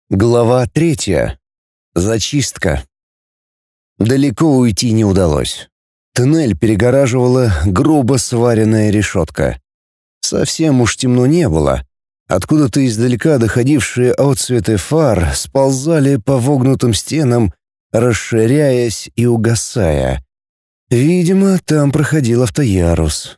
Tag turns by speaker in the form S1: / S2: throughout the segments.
S1: Глава 3. Зачистка. Далеко уйти не удалось. Туннель перегораживала грубо сваренная решетка. Совсем уж темно не было. Откуда-то издалека доходившие отсветы фар сползали по вогнутым стенам, расширяясь и угасая. Видимо, там проходил автоярус.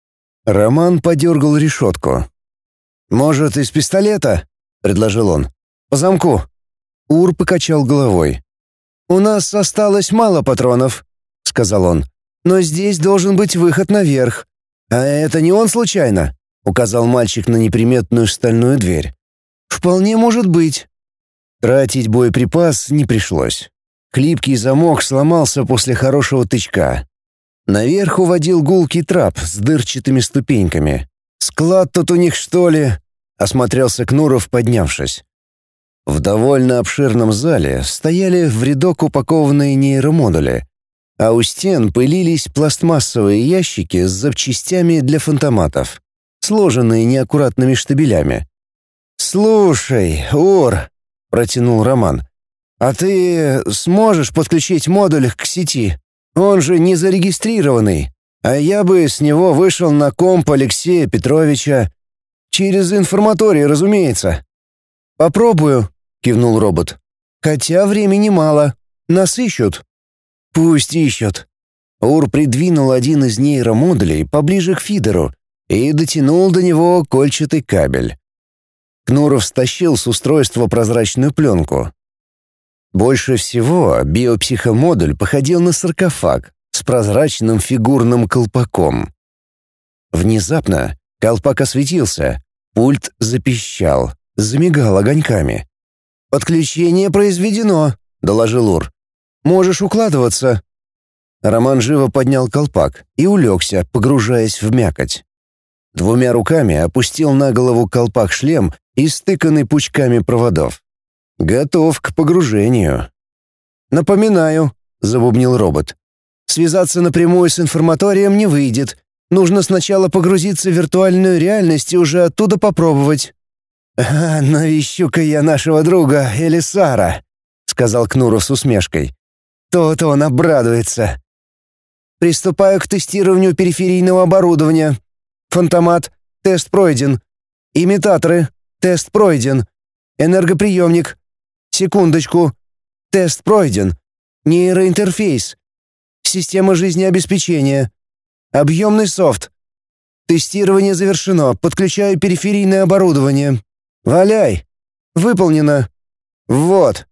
S1: Роман подергал решетку. «Может, из пистолета?» — предложил он. «По замку». Ур покачал головой. «У нас осталось мало патронов», — сказал он. «Но здесь должен быть выход наверх. А это не он случайно?» — указал мальчик на неприметную стальную дверь. «Вполне может быть». Тратить боеприпас не пришлось. Хлипкий замок сломался после хорошего тычка. Наверх уводил гулкий трап с дырчатыми ступеньками. «Склад тут у них, что ли?» — осмотрелся Кнуров, поднявшись. В довольно обширном зале стояли в рядок упакованные нейромодули, а у стен пылились пластмассовые ящики с запчастями для фантоматов, сложенные неаккуратными штабелями. «Слушай, Ур», — протянул Роман, — «а ты сможешь подключить модуль к сети? Он же не зарегистрированный, а я бы с него вышел на комп Алексея Петровича. Через информаторий, разумеется». «Попробую», — кивнул робот. «Хотя времени мало. Нас ищут». «Пусть ищут». Ур придвинул один из нейромодулей поближе к фидеру и дотянул до него кольчатый кабель. Кнуров стащил с устройства прозрачную пленку. Больше всего биопсихомодуль походил на саркофаг с прозрачным фигурным колпаком. Внезапно колпак осветился, пульт запищал, замигал огоньками. «Подключение произведено», — доложил Ур. «Можешь укладываться». Роман живо поднял колпак и улегся, погружаясь в мякоть. Двумя руками опустил на голову колпак-шлем, истыканный пучками проводов. Готов к погружению. «Напоминаю», — забубнил робот. «Связаться напрямую с информаторием не выйдет. Нужно сначала погрузиться в виртуальную реальность и уже оттуда попробовать». «Навещу-ка я нашего друга Элисара», — сказал Кнуров с усмешкой. «То-то он обрадуется». «Приступаю к тестированию периферийного оборудования. Фантомат. Тест пройден. Имитаторы. Тест пройден. Энергоприемник. Секундочку. Тест пройден. Нейроинтерфейс. Система жизнеобеспечения. Объемный софт. Тестирование завершено. Подключаю периферийное оборудование. Валяй. Выполнено. Вот».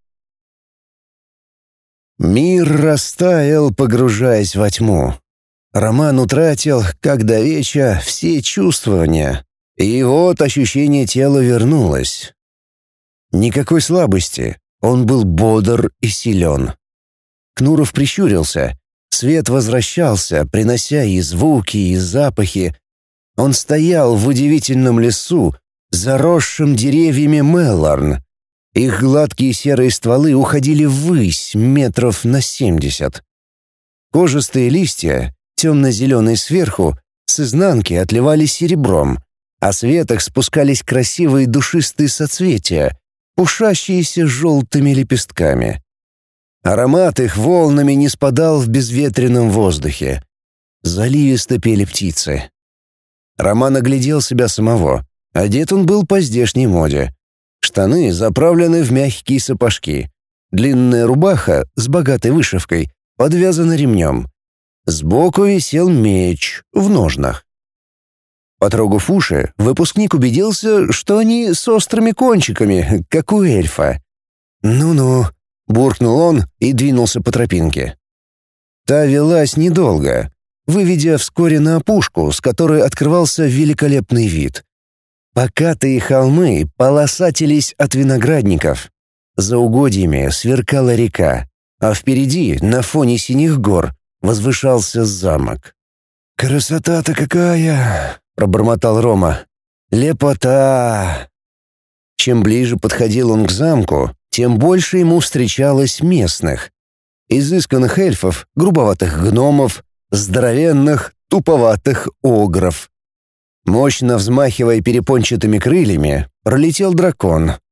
S1: Мир растаял, погружаясь во тьму. Роман утратил, как до веча, все чувствования, и вот ощущение тела вернулось. Никакой слабости, он был бодр и силен. Кнуров прищурился, свет возвращался, принося и звуки, и запахи. Он стоял в удивительном лесу, заросшем деревьями Меллорн. Их гладкие серые стволы уходили ввысь метров на 70. Кожистые листья, темно-зеленые сверху, с изнанки отливались серебром, а с веток спускались красивые душистые соцветия, пушащиеся желтыми лепестками. Аромат их волнами не спадал в безветренном воздухе. Заливисто пели птицы. Роман оглядел себя самого. Одет он был по здешней моде. Штаны заправлены в мягкие сапожки. Длинная рубаха с богатой вышивкой подвязана ремнем. Сбоку висел меч в ножнах. Потрогав уши, выпускник убедился, что они с острыми кончиками, как у эльфа. «Ну-ну», — буркнул он и двинулся по тропинке. Та велась недолго, выведя вскоре на опушку, с которой открывался великолепный вид. Покатые холмы полосатились от виноградников. За угодьями сверкала река, а впереди, на фоне синих гор, возвышался замок. «Красота-то какая!» — пробормотал Рома. «Лепота!» Чем ближе подходил он к замку, тем больше ему встречалось местных. Изысканных эльфов, грубоватых гномов, здоровенных, туповатых огров. Мощно взмахивая перепончатыми крыльями, пролетел дракон,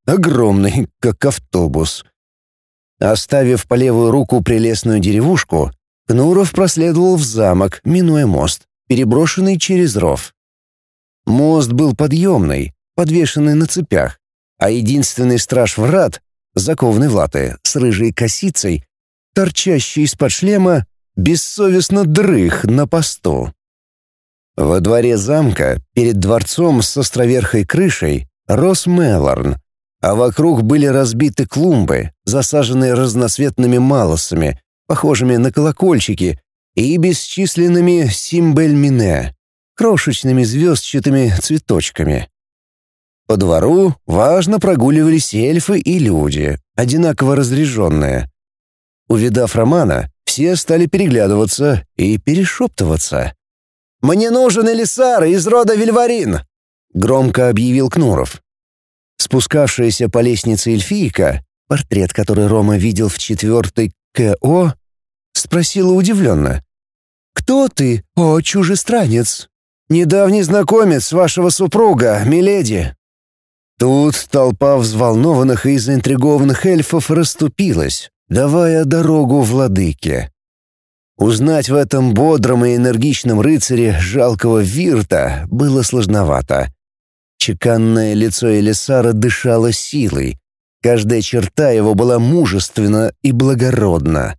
S1: огромный, как автобус. Оставив по левую руку прелестную деревушку, Кнуров проследовал в замок, минуя мост, переброшенный через ров. Мост был подъемный, подвешенный на цепях, а единственный страж врат, закованный в латы, с рыжей косицей, торчащий из-под шлема, бессовестно дрых на посту. Во дворе замка, перед дворцом с островерхой крышей, рос мелорн, а вокруг были разбиты клумбы, засаженные разноцветными малосами, похожими на колокольчики, и бесчисленными симбельмине, крошечными звездчатыми цветочками. По двору важно прогуливались эльфы и люди, одинаково разряженные. Увидав Романа, все стали переглядываться и перешептываться. «Мне нужен Элисар из рода Вильварин!» — громко объявил Кнуров. Спускавшаяся по лестнице эльфийка, портрет который Рома видел в 4-й КО, спросила удивленно. «Кто ты, о чужестранец?» «Недавний знакомец вашего супруга, миледи». Тут толпа взволнованных и заинтригованных эльфов расступилась, давая дорогу владыке. Узнать в этом бодром и энергичном рыцаре жалкого Вирта было сложновато. Чеканное лицо Элисара дышало силой. Каждая черта его была мужественна и благородна.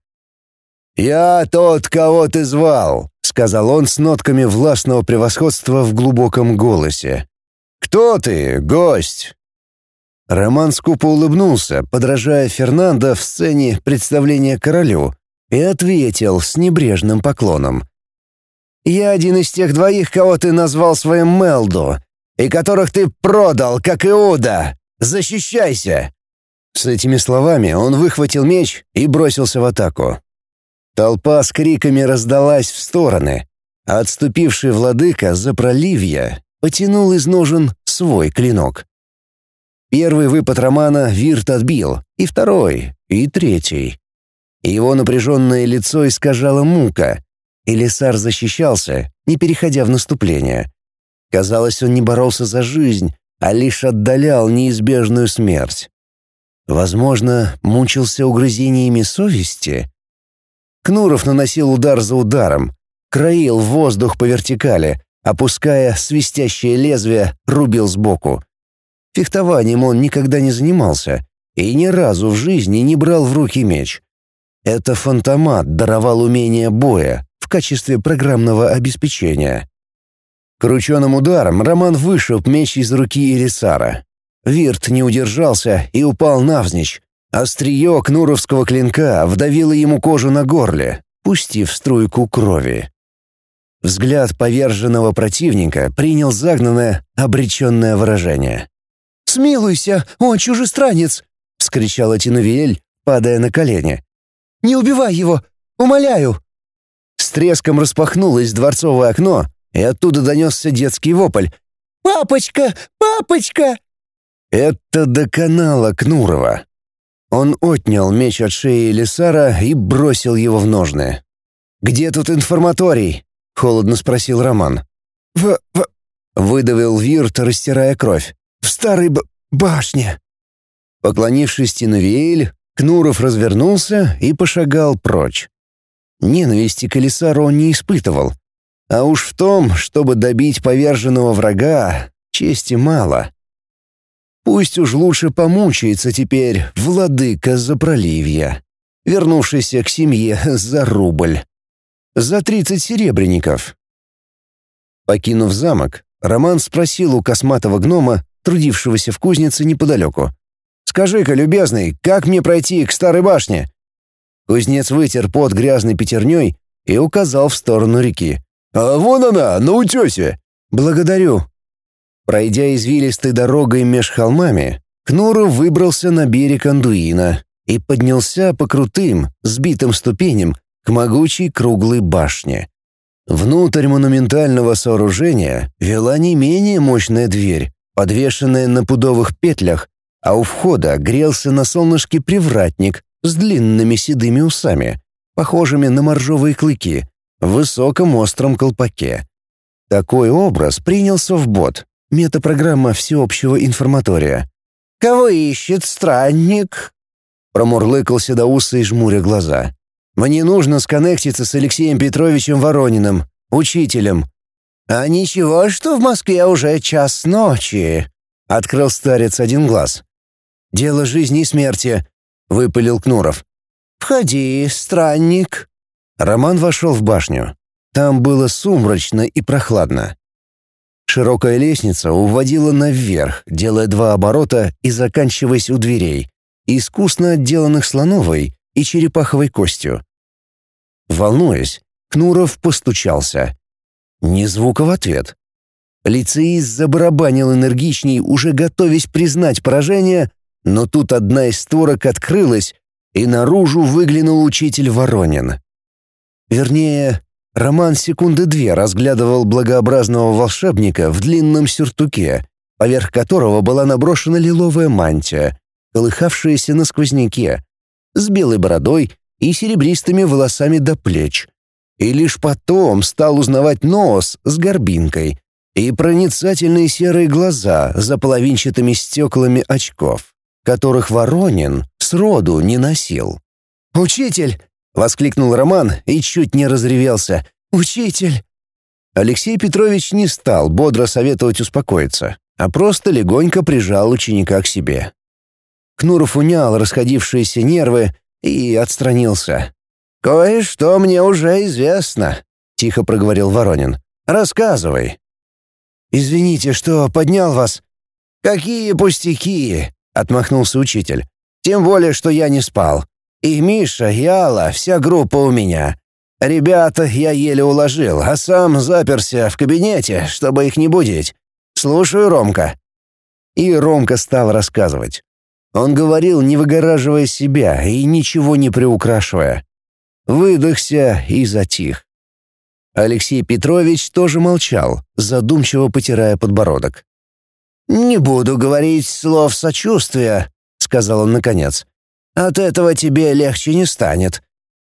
S1: «Я тот, кого ты звал», — сказал он с нотками властного превосходства в глубоком голосе. «Кто ты, гость?» Роман скупо улыбнулся, подражая Фернандо в сцене представления королю, и ответил с небрежным поклоном. «Я один из тех двоих, кого ты назвал своим Мелду, и которых ты продал, как Иуда. Защищайся!» С этими словами он выхватил меч и бросился в атаку. Толпа с криками раздалась в стороны, а отступивший владыка за проливья потянул из ножен свой клинок. Первый выпад Романа Вирт отбил, и второй, и третий. Его напряженное лицо искажало мука. Элисар защищался, не переходя в наступление. Казалось, он не боролся за жизнь, а лишь отдалял неизбежную смерть. Возможно, мучился угрызениями совести? Кнуров наносил удар за ударом, краил воздух по вертикали, опуская свистящее лезвие, рубил сбоку. Фехтованием он никогда не занимался и ни разу в жизни не брал в руки меч. Это фантомат даровал умение боя в качестве программного обеспечения. Крученым ударом Роман вышиб меч из руки Элисара. Вирт не удержался и упал навзничь. Острие кнуровского клинка вдавило ему кожу на горле, пустив струйку крови. Взгляд поверженного противника принял загнанное, обреченное выражение. «Смилуйся, о чужестранец!» — вскричала Тинувиэль, падая на колени. «Не убивай его! Умоляю!» С треском распахнулось дворцовое окно, и оттуда донесся детский вопль. «Папочка! Папочка!» Это доконало Кнурова. Он отнял меч от шеи Элисара и бросил его в ножны. «Где тут информаторий?» — холодно спросил Роман. Выдавил Вирт, растирая кровь. «В старой башне». Поклонившись Тинувиэль, Кнуров развернулся и пошагал прочь. Ненависти к Элисару он не испытывал. А уж в том, чтобы добить поверженного врага, чести мало. Пусть уж лучше помучается теперь владыка Запроливья, вернувшийся к семье за рубль. За 30 серебряников. Покинув замок, Роман спросил у косматого гнома, трудившегося в кузнице неподалеку. «Скажи-ка, любезный, как мне пройти к старой башне?» Кузнец вытер пот грязной пятерней и указал в сторону реки. «А вон она, на утесе!» «Благодарю». Пройдя извилистой дорогой меж холмами, Кнуров выбрался на берег Андуина и поднялся по крутым, сбитым ступеням к могучей круглой башне. Внутрь монументального сооружения вела не менее мощная дверь, подвешенная на пудовых петлях, а у входа грелся на солнышке привратник с длинными седыми усами, похожими на моржовые клыки, в высоком остром колпаке. Такой образ принял совбот, метапрограмма всеобщего информатория. «Кого ищет странник?» — промурлыкал седоусый, жмуря глаза. «Мне нужно сконнектиться с Алексеем Петровичем Ворониным, учителем». «А ничего, что в Москве уже час ночи», — открыл старец один глаз. «Дело жизни и смерти», — выпалил Кнуров. «Входи, странник». Роман вошел в башню. Там было сумрачно и прохладно. Широкая лестница уводила наверх, делая 2 оборота и заканчиваясь у дверей, искусно отделанных слоновой и черепаховой костью. Волнуясь, Кнуров постучался. Ни звука в ответ. Лицеист забарабанил энергичней, уже готовясь признать поражение, но тут одна из створок открылась, и наружу выглянул учитель Воронин. Вернее, Роман секунды 2 разглядывал благообразного волшебника в длинном сюртуке, поверх которого была наброшена лиловая мантия, колыхавшаяся на сквозняке, с белой бородой и серебристыми волосами до плеч. И лишь потом стал узнавать нос с горбинкой и проницательные серые глаза за половинчатыми стеклами очков, которых Воронин сроду не носил. «Учитель!» — воскликнул Роман и чуть не разревелся. «Учитель!» Алексей Петрович не стал бодро советовать успокоиться, а просто легонько прижал ученика к себе. Кнуров унял расходившиеся нервы и отстранился. «Кое-что мне уже известно», — тихо проговорил Воронин. «Рассказывай». «Извините, что поднял вас». «Какие пустяки», — отмахнулся учитель. «Тем более, что я не спал. И Миша, и Алла, вся группа у меня. Ребята я еле уложил, а сам заперся в кабинете, чтобы их не будить. Слушаю, Ромка». И Ромка стал рассказывать. Он говорил, не выгораживая себя и ничего не приукрашивая. Выдохся и затих. Алексей Петрович тоже молчал, задумчиво потирая подбородок. «Не буду говорить слов сочувствия», — сказал он наконец. «От этого тебе легче не станет».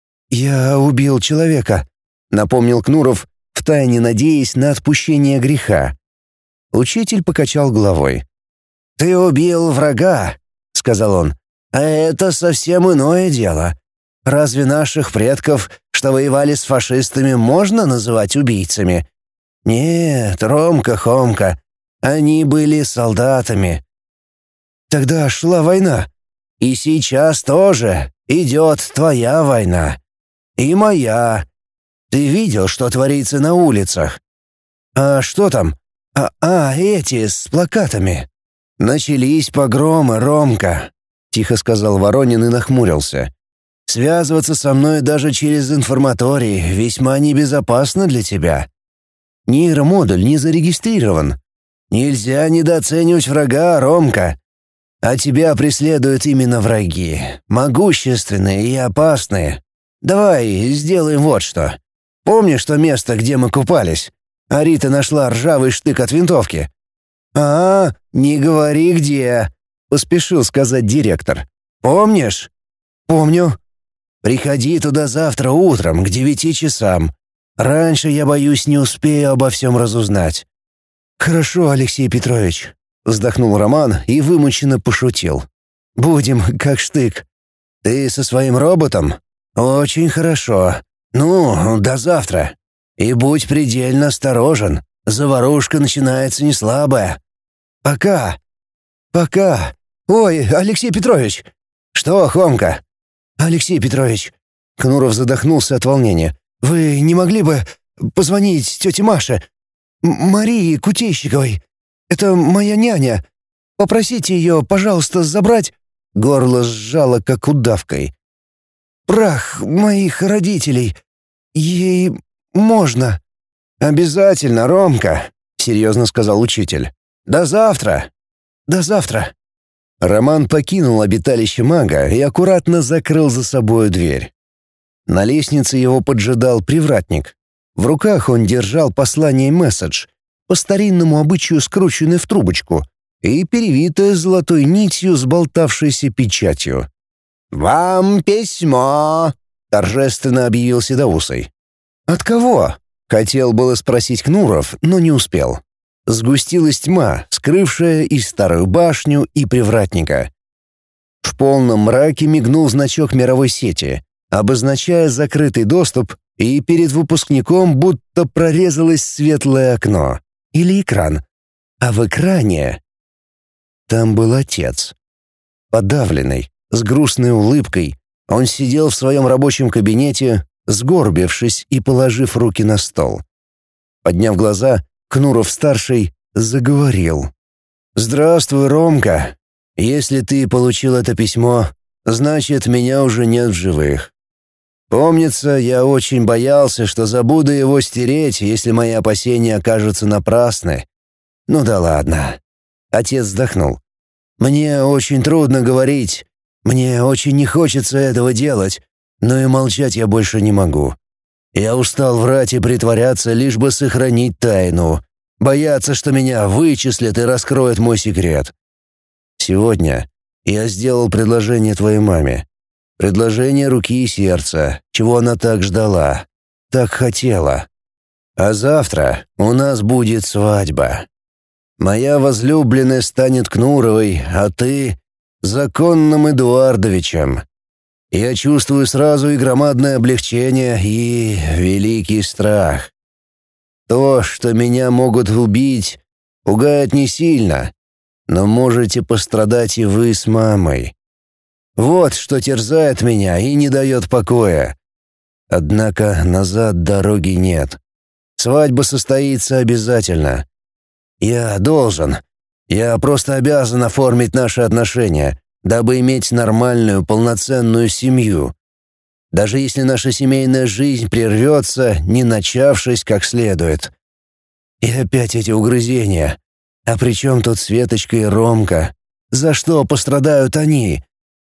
S1: «Я убил человека», — напомнил Кнуров, втайне надеясь на отпущение греха. Учитель покачал головой. «Ты убил врага», — сказал он. «А это совсем иное дело. Разве наших предков, что воевали с фашистами, можно называть убийцами? Нет, Ромка-Хомка, они были солдатами». «Тогда шла война». «И сейчас тоже идет твоя война. И моя. Ты видел, что творится на улицах?» «А что там? Эти с плакатами». «Начались погромы, Ромка», — тихо сказал Воронин и нахмурился. «Связываться со мной даже через информаторий весьма небезопасно для тебя. Нейромодуль не зарегистрирован. Нельзя недооценивать врага, Ромка. А тебя преследуют именно враги, могущественные и опасные. Давай сделаем вот что. Помнишь то место, где мы купались? А Рита нашла ржавый штык от винтовки». Не говори где», — поспешил сказать директор. «Помнишь?» «Помню». «Приходи туда завтра утром к 9 часам. Раньше, я боюсь, не успею обо всем разузнать». «Хорошо, Алексей Петрович», — вздохнул Роман и вымученно пошутил. «Будем как штык». «Ты со своим роботом?» «Очень хорошо. Ну, до завтра. И будь предельно осторожен. Заварушка начинается неслабая. Пока». «Пока. Ой, Алексей Петрович». «Что, Хомка?» «Алексей Петрович». Кнуров задохнулся от волнения. «Вы не могли бы позвонить тете Маше? Марии Кутейщиковой. Это моя няня. Попросите ее, пожалуйста, забрать...» Горло сжало, как удавкой. «Прах моих родителей. Ей можно». «Обязательно, Ромка», — серьезно сказал учитель. «До завтра». «До завтра». Роман покинул обиталище мага и аккуратно закрыл за собой дверь. На лестнице его поджидал привратник. В руках он держал послание-месседж, по старинному обычаю скрученное в трубочку и перевитое золотой нитью с болтавшейся печатью. «Вам письмо!» — торжественно объявил Седоусый. «От кого?» — хотел было спросить Кнуров, но не успел. Сгустилась тьма, скрывшая и старую башню, и привратника. В полном мраке мигнул значок мировой сети, обозначая закрытый доступ, и перед выпускником будто прорезалось светлое окно или экран. А в экране... Там был отец. Подавленный, с грустной улыбкой, он сидел в своем рабочем кабинете, сгорбившись и положив руки на стол. Подняв глаза, Кнуров-старший заговорил. «Здравствуй, Ромка. Если ты получил это письмо, значит, меня уже нет в живых. Помнится, я очень боялся, что забуду его стереть, если мои опасения окажутся напрасны. Ну да ладно». Отец вздохнул. «Мне очень трудно говорить. Мне очень не хочется этого делать, но и молчать я больше не могу. Я устал врать и притворяться, лишь бы сохранить тайну. Бояться, что меня вычислят и раскроют мой секрет. Сегодня я сделал предложение твоей маме. Предложение руки и сердца, чего она так ждала, так хотела. А завтра у нас будет свадьба. Моя возлюбленная станет Кнуровой, а ты — законным Эдуардовичем. Я чувствую сразу и громадное облегчение, и великий страх. То, что меня могут убить, пугает не сильно, но можете пострадать и вы с мамой. Вот что терзает меня и не дает покоя. Однако назад дороги нет. Свадьба состоится обязательно. Я просто обязан оформить наши отношения, дабы иметь нормальную, полноценную семью. Даже если наша семейная жизнь прервется, не начавшись как следует. И опять эти угрызения. А при чем тут Светочка и Ромка? За что пострадают они?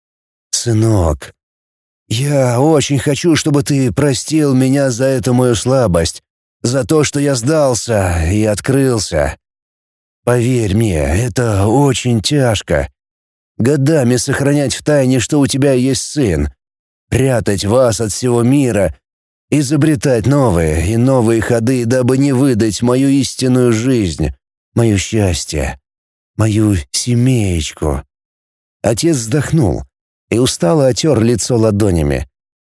S1: Сынок, я очень хочу, чтобы ты простил меня за эту мою слабость, за то, что я сдался и открылся. Поверь мне, это очень тяжко. Годами сохранять в тайне, что у тебя есть сын, прятать вас от всего мира, изобретать новые и новые ходы, дабы не выдать мою истинную жизнь, мое счастье, мою семеечку». Отец вздохнул и устало отер лицо ладонями.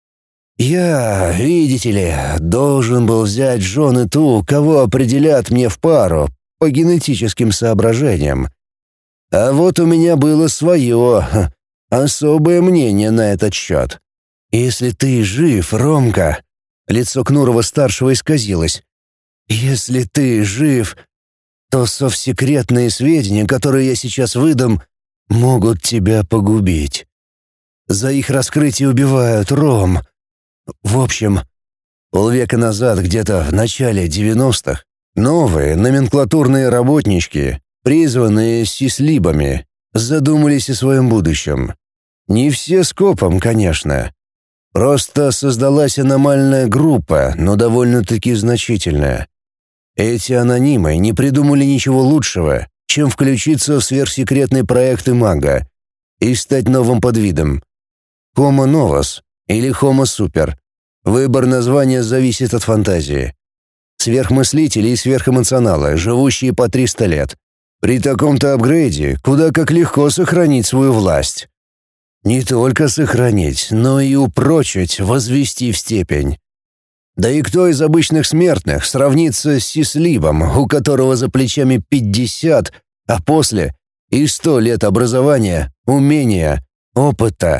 S1: «Я, видите ли, должен был взять в жены ту, кого определят мне в пару по генетическим соображениям. А вот у меня было свое, особое мнение на этот счет. Если ты жив, Ромка...» Лицо Кнурова-старшего исказилось. «Если ты жив, то совсекретные сведения, которые я сейчас выдам, могут тебя погубить. За их раскрытие убивают, Ром. В общем, полвека назад, где-то в начале 90-х, новые номенклатурные работнички, призванные сислибами, задумались о своем будущем. Не все скопом, конечно. Просто создалась аномальная группа, но довольно-таки значительная. Эти анонимы не придумали ничего лучшего, чем включиться в сверхсекретные проекты мага и стать новым подвидом. Homo novus или Homo super. Выбор названия зависит от фантазии. Сверхмыслители и сверхэмоционалы, живущие по 300 лет. При таком-то апгрейде куда как легко сохранить свою власть. Не только сохранить, но и упрочить, возвести в степень. Да и кто из обычных смертных сравнится с сислибом, у которого за плечами 50, а после и 100 лет образования, умения, опыта?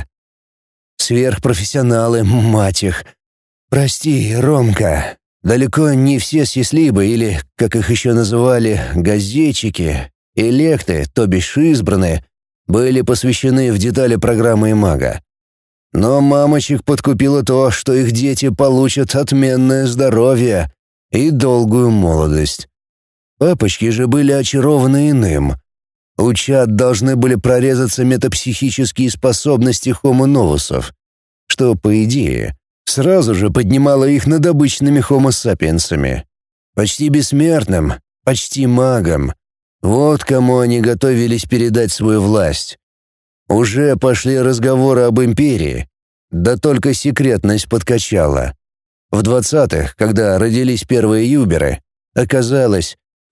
S1: Сверхпрофессионалы, мать их. Прости, Ромка, далеко не все сислибы, или, как их еще называли, газетчики, электы, то бишь избранные, были посвящены в детали программы мага. Но мамочек подкупило то, что их дети получат отменное здоровье и долгую молодость. Папочки же были очарованы иным. У чад должны были прорезаться метапсихические способности Homo novus'ов, что, по идее, сразу же поднимало их над обычными Homo sapiens'ами. Почти бессмертным, почти магом. Вот кому они готовились передать свою власть. Уже пошли разговоры об империи, да только секретность подкачала. В 20-х, когда родились первые юберы, оказалось,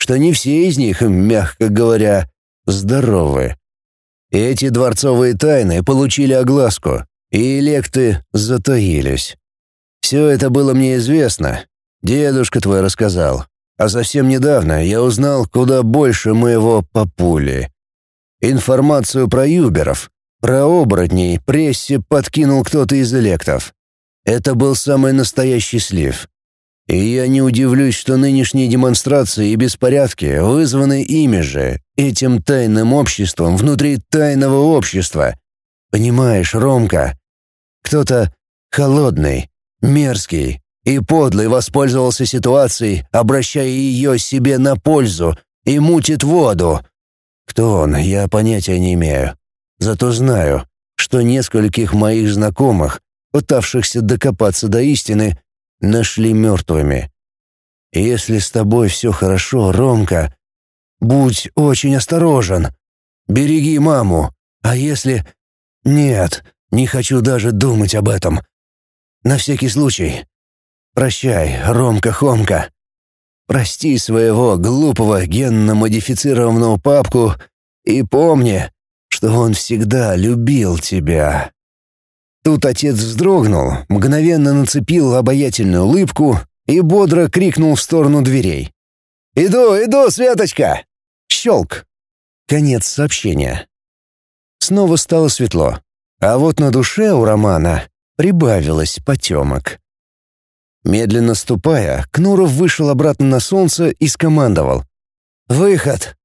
S1: что не все из них, мягко говоря, здоровы. Эти дворцовые тайны получили огласку, и электы затаились. Все это было мне известно. Дедушка твой рассказал. А совсем недавно я узнал куда больше моего папули. Информацию про юберов, про оборотней прессе подкинул кто-то из электов. Это был самый настоящий слив. И я не удивлюсь, что нынешние демонстрации и беспорядки вызваны ими же, этим тайным обществом внутри тайного общества. Понимаешь, Ромка? Кто-то холодный, мерзкий и подлый воспользовался ситуацией, обращая ее себе на пользу, и мутит воду. Кто он, я понятия не имею. Зато знаю, что нескольких моих знакомых, пытавшихся докопаться до истины, нашли мертвыми. Если с тобой все хорошо, Ромка, будь очень осторожен. Береги маму. А если... Нет, не хочу даже думать об этом. На всякий случай. Прощай, Ромка-Хомка. Прости своего глупого генно-модифицированного папку и помни, что он всегда любил тебя». Тут отец вздрогнул, мгновенно нацепил обаятельную улыбку и бодро крикнул в сторону дверей. «Иду, Светочка!» Щелк. Конец сообщения. Снова стало светло, а вот на душе у Романа прибавилось потемок. Медленно ступая, Кнуров вышел обратно на солнце и скомандовал: «Выход!».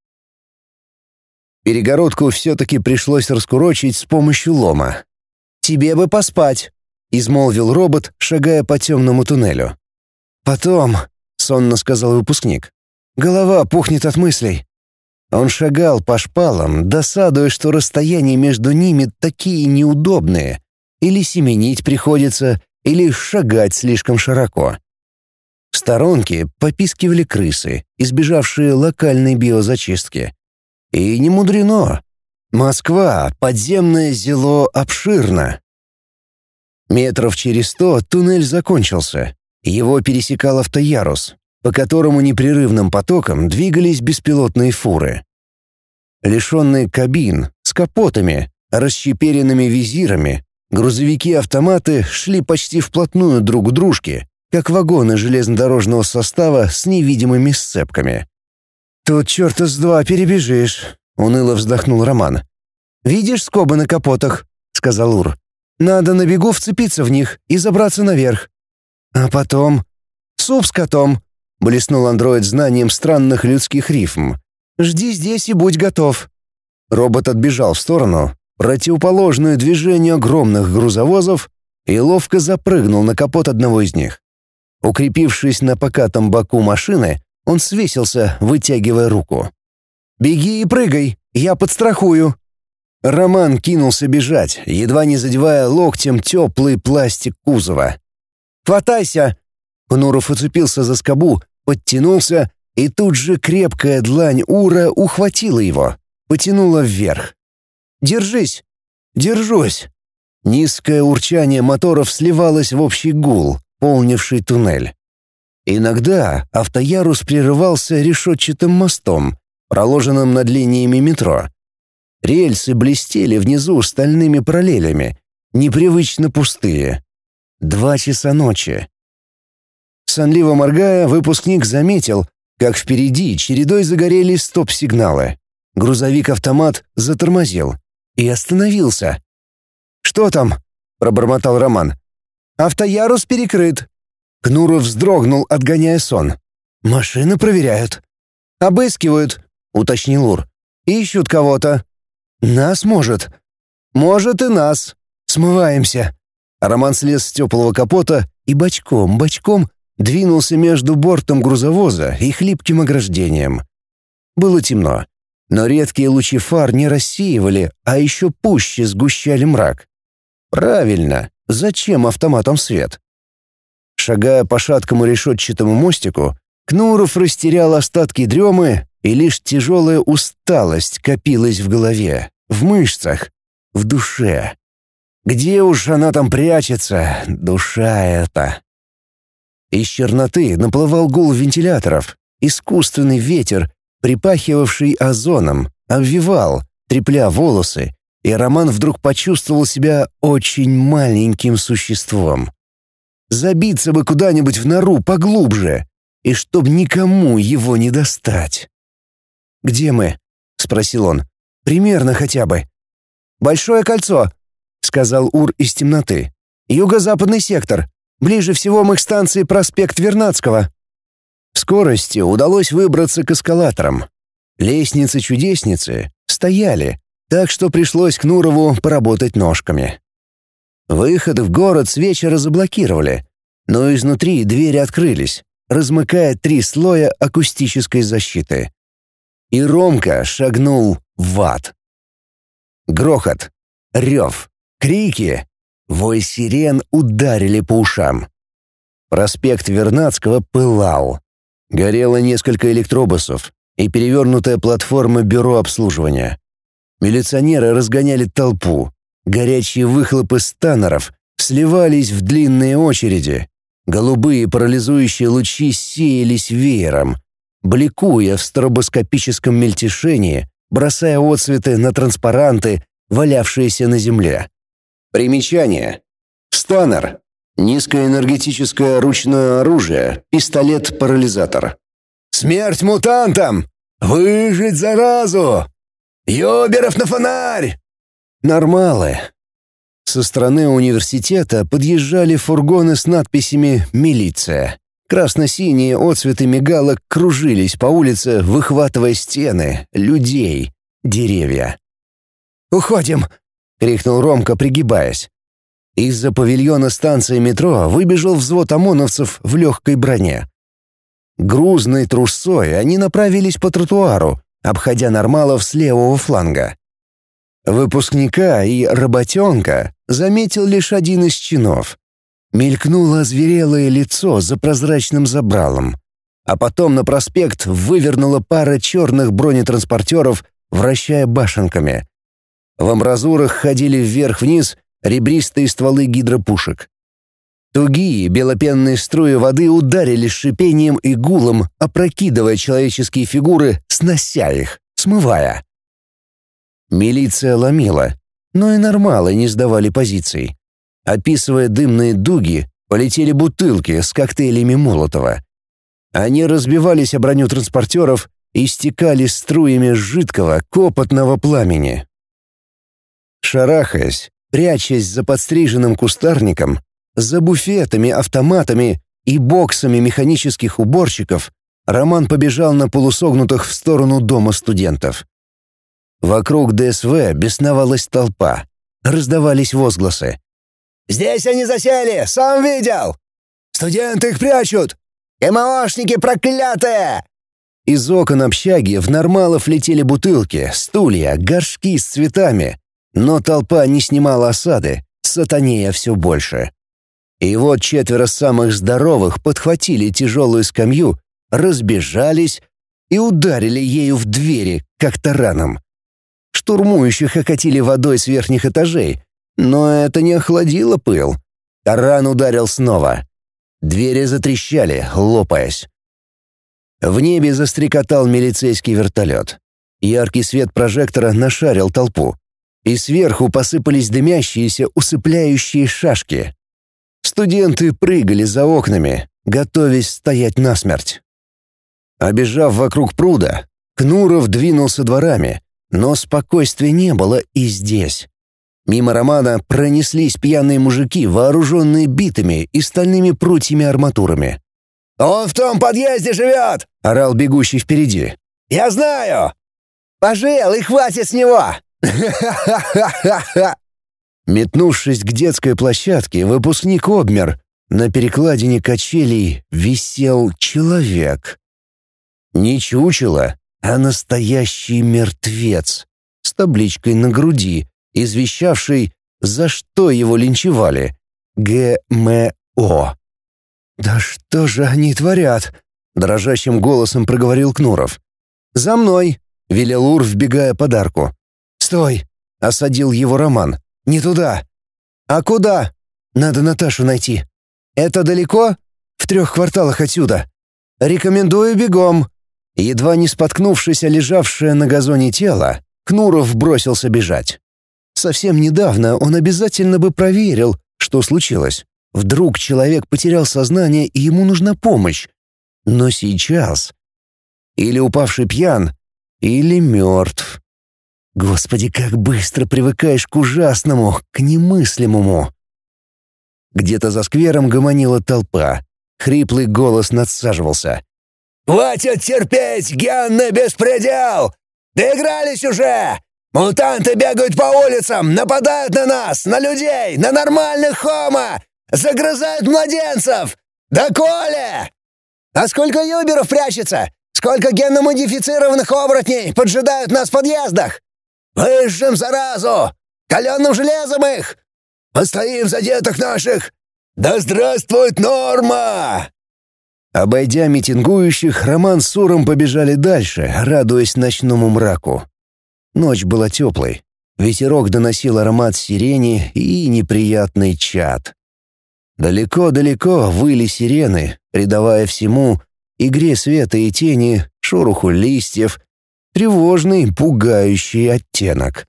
S1: Перегородку все-таки пришлось раскурочить с помощью лома. «Тебе бы поспать», — измолвил робот, шагая по темному туннелю. «Потом», — сонно сказал выпускник, — «голова пухнет от мыслей». Он шагал по шпалам, досадуя, что расстояния между ними такие неудобные. Или семенить приходится, или шагать слишком широко. В сторонке попискивали крысы, избежавшие локальной биозачистки. И не мудрено. Москва, подземное зело, обширно. Метров через 100 туннель закончился. Его пересекал автоярус, по которому непрерывным потоком двигались беспилотные фуры. Лишенные кабин, с капотами, расщеперенными визирами, грузовики-автоматы шли почти вплотную друг к дружке, как вагоны железнодорожного состава с невидимыми сцепками. «Тут черта с два перебежишь», — уныло вздохнул Роман. «Видишь скобы на капотах?» — сказал Ур. «Надо на бегу вцепиться в них и забраться наверх». «А потом...» «Суп с котом», — блеснул андроид знанием странных людских рифм. «Жди здесь и будь готов». Робот отбежал в сторону, противоположную движению огромных грузовозов, и ловко запрыгнул на капот одного из них. Укрепившись на покатом боку машины, он свесился, вытягивая руку. «Беги и прыгай, я подстрахую». Роман кинулся бежать, едва не задевая локтем теплый пластик кузова. «Хватайся!» Кнуров уцепился за скобу, подтянулся, и тут же крепкая длань Ура ухватила его, потянула вверх. «Держись!» «Держусь!» Низкое урчание моторов сливалось в общий гул, полнивший туннель. Иногда автоярус прерывался решетчатым мостом, проложенным над линиями метро. Рельсы блестели внизу стальными параллелями, непривычно пустые. 2 часа ночи. Сонливо моргая, выпускник заметил, как впереди чередой загорелись стоп-сигналы. Грузовик-автомат затормозил и остановился. «Что там?» — пробормотал Роман. «Автоярус перекрыт». Кнуров вздрогнул, отгоняя сон. «Машины проверяют». «Обыскивают», — уточнил Ур. «Ищут кого-то». «Нас, может?» «Может и нас. Смываемся». Роман слез с теплого капота и бочком двинулся между бортом грузовоза и хлипким ограждением. Было темно, но редкие лучи фар не рассеивали, а еще пуще сгущали мрак. Правильно, зачем автоматам свет? Шагая по шаткому решетчатому мостику, Кнуров растерял остатки дремы, и лишь тяжелая усталость копилась в голове, в мышцах, в душе. Где уж она там прячется, душа эта? Из черноты наплывал гул вентиляторов, Искусственный ветер, припахивавший озоном, обвивал, трепля волосы, и Роман вдруг почувствовал себя очень маленьким существом. Забиться бы куда-нибудь в нору поглубже, и чтоб никому его не достать. «Где мы?» — спросил он. «Примерно хотя бы». «Большое кольцо», — сказал Ур из темноты. «Юго-западный сектор. Ближе всего мы к станции проспект Вернадского». В скорости удалось выбраться к эскалаторам. Лестницы-чудесницы стояли, так что пришлось Кнурову поработать ножками. Выход в город с вечера заблокировали, но изнутри двери открылись, размыкая 3 слоя акустической защиты. И Ромка шагнул в ад. Грохот, рев, крики, вой сирен ударили по ушам. Проспект Вернадского пылал. Горело несколько электробусов и перевернутая платформа бюро обслуживания. Милиционеры разгоняли толпу. Горячие выхлопы станеров сливались в длинные очереди. Голубые парализующие лучи сеялись веером, бликуя в стробоскопическом мельтешении, бросая отсветы на транспаранты, валявшиеся на земле. Примечание. Станер. Низкоэнергетическое ручное оружие, пистолет-парализатор. «Смерть мутантам! Выжить заразу! Ёберов на фонарь!» Нормалы. Со стороны университета подъезжали фургоны с надписями «Милиция». Красно-синие отцветы мигалок кружились по улице, выхватывая стены, людей, деревья. «Уходим!» — крикнул Ромка, пригибаясь. Из-за павильона станции метро выбежал взвод ОМОНовцев в легкой броне. Грузной трусой они направились по тротуару, обходя нормалов с левого фланга. Выпускника и работенка заметил лишь один из чинов. Мелькнуло озверелое лицо за прозрачным забралом, а потом на проспект вывернула пара черных бронетранспортеров, вращая башенками. В амбразурах ходили вверх-вниз ребристые стволы гидропушек. Тугие белопенные струи воды ударили с шипением и гулом, опрокидывая человеческие фигуры, снося их, смывая. Милиция ломила, но и нормалы не сдавали позиций. Описывая дымные дуги, полетели бутылки с коктейлями Молотова. Они разбивались о броню транспортеров и стекали струями жидкого, копотного пламени. Шарахаясь, прячась за подстриженным кустарником, за буфетами, автоматами и боксами механических уборщиков, Роман побежал на полусогнутых в сторону дома студентов. Вокруг ДСВ бесновалась толпа, раздавались возгласы. «Здесь они засели! Сам видел! Студенты их прячут! ГМОшники проклятые!» Из окон общаги в нормалов летели бутылки, стулья, горшки с цветами, но толпа не снимала осады, сатанея все больше. И вот 4 самых здоровых подхватили тяжелую скамью, разбежались и ударили ею в двери, как тараном. Штурмующих окатили водой с верхних этажей, но это не охладило пыл. Таран ударил снова. Двери затрещали, лопаясь. В небе застрекотал милицейский вертолет. Яркий свет прожектора нашарил толпу, и сверху посыпались дымящиеся, усыпляющие шашки. Студенты прыгали за окнами, готовясь стоять насмерть. Обежав вокруг пруда, Кнуров двинулся дворами, но спокойствия не было и здесь. Мимо Романа пронеслись пьяные мужики, вооруженные битами и стальными прутьями-арматурами. «Он в том подъезде живет!» — орал бегущий впереди. «Я знаю! Пожил, и хватит с него!» Метнувшись к детской площадке, выпускник обмер. На перекладине качелей висел человек. Не чучело, а настоящий мертвец с табличкой на груди, извещавший, за что его линчевали. ГМО. «Да что же они творят?» — дрожащим голосом проговорил Кнуров. «За мной!» — велел Ур, вбегая под арку. «Стой!» — осадил его Роман. «Не туда!» «А куда?» «Надо Наташу найти». «Это далеко?» «В 3 кварталах отсюда». «Рекомендую бегом», Едва не споткнувшись о лежавшее на газоне тело, Кнуров бросился бежать. Совсем недавно он обязательно бы проверил, что случилось. Вдруг человек потерял сознание и ему нужна помощь. Но сейчас... Или упавший пьян, или мертв. Господи, как быстро привыкаешь к ужасному, к немыслимому. Где-то за сквером гомонила толпа. Хриплый голос надсаживался.
S2: «Хватит терпеть, генный беспредел! Доигрались уже! Мутанты бегают по улицам, нападают на нас, на людей, на нормальных хомо! Загрызают младенцев! Доколе? А сколько юберов прячется? Сколько генно-модифицированных оборотней поджидают нас в подъездах? Выжжем заразу! Каленым железом их! Постоим за деток наших! Да здравствует норма!»
S1: Обойдя митингующих, Роман с Уром побежали дальше, радуясь ночному мраку. Ночь была теплой. Ветерок доносил аромат сирени и неприятный чад. Далеко-далеко выли сирены, придавая всему игре света и тени, шороху листьев, тревожный, пугающий оттенок.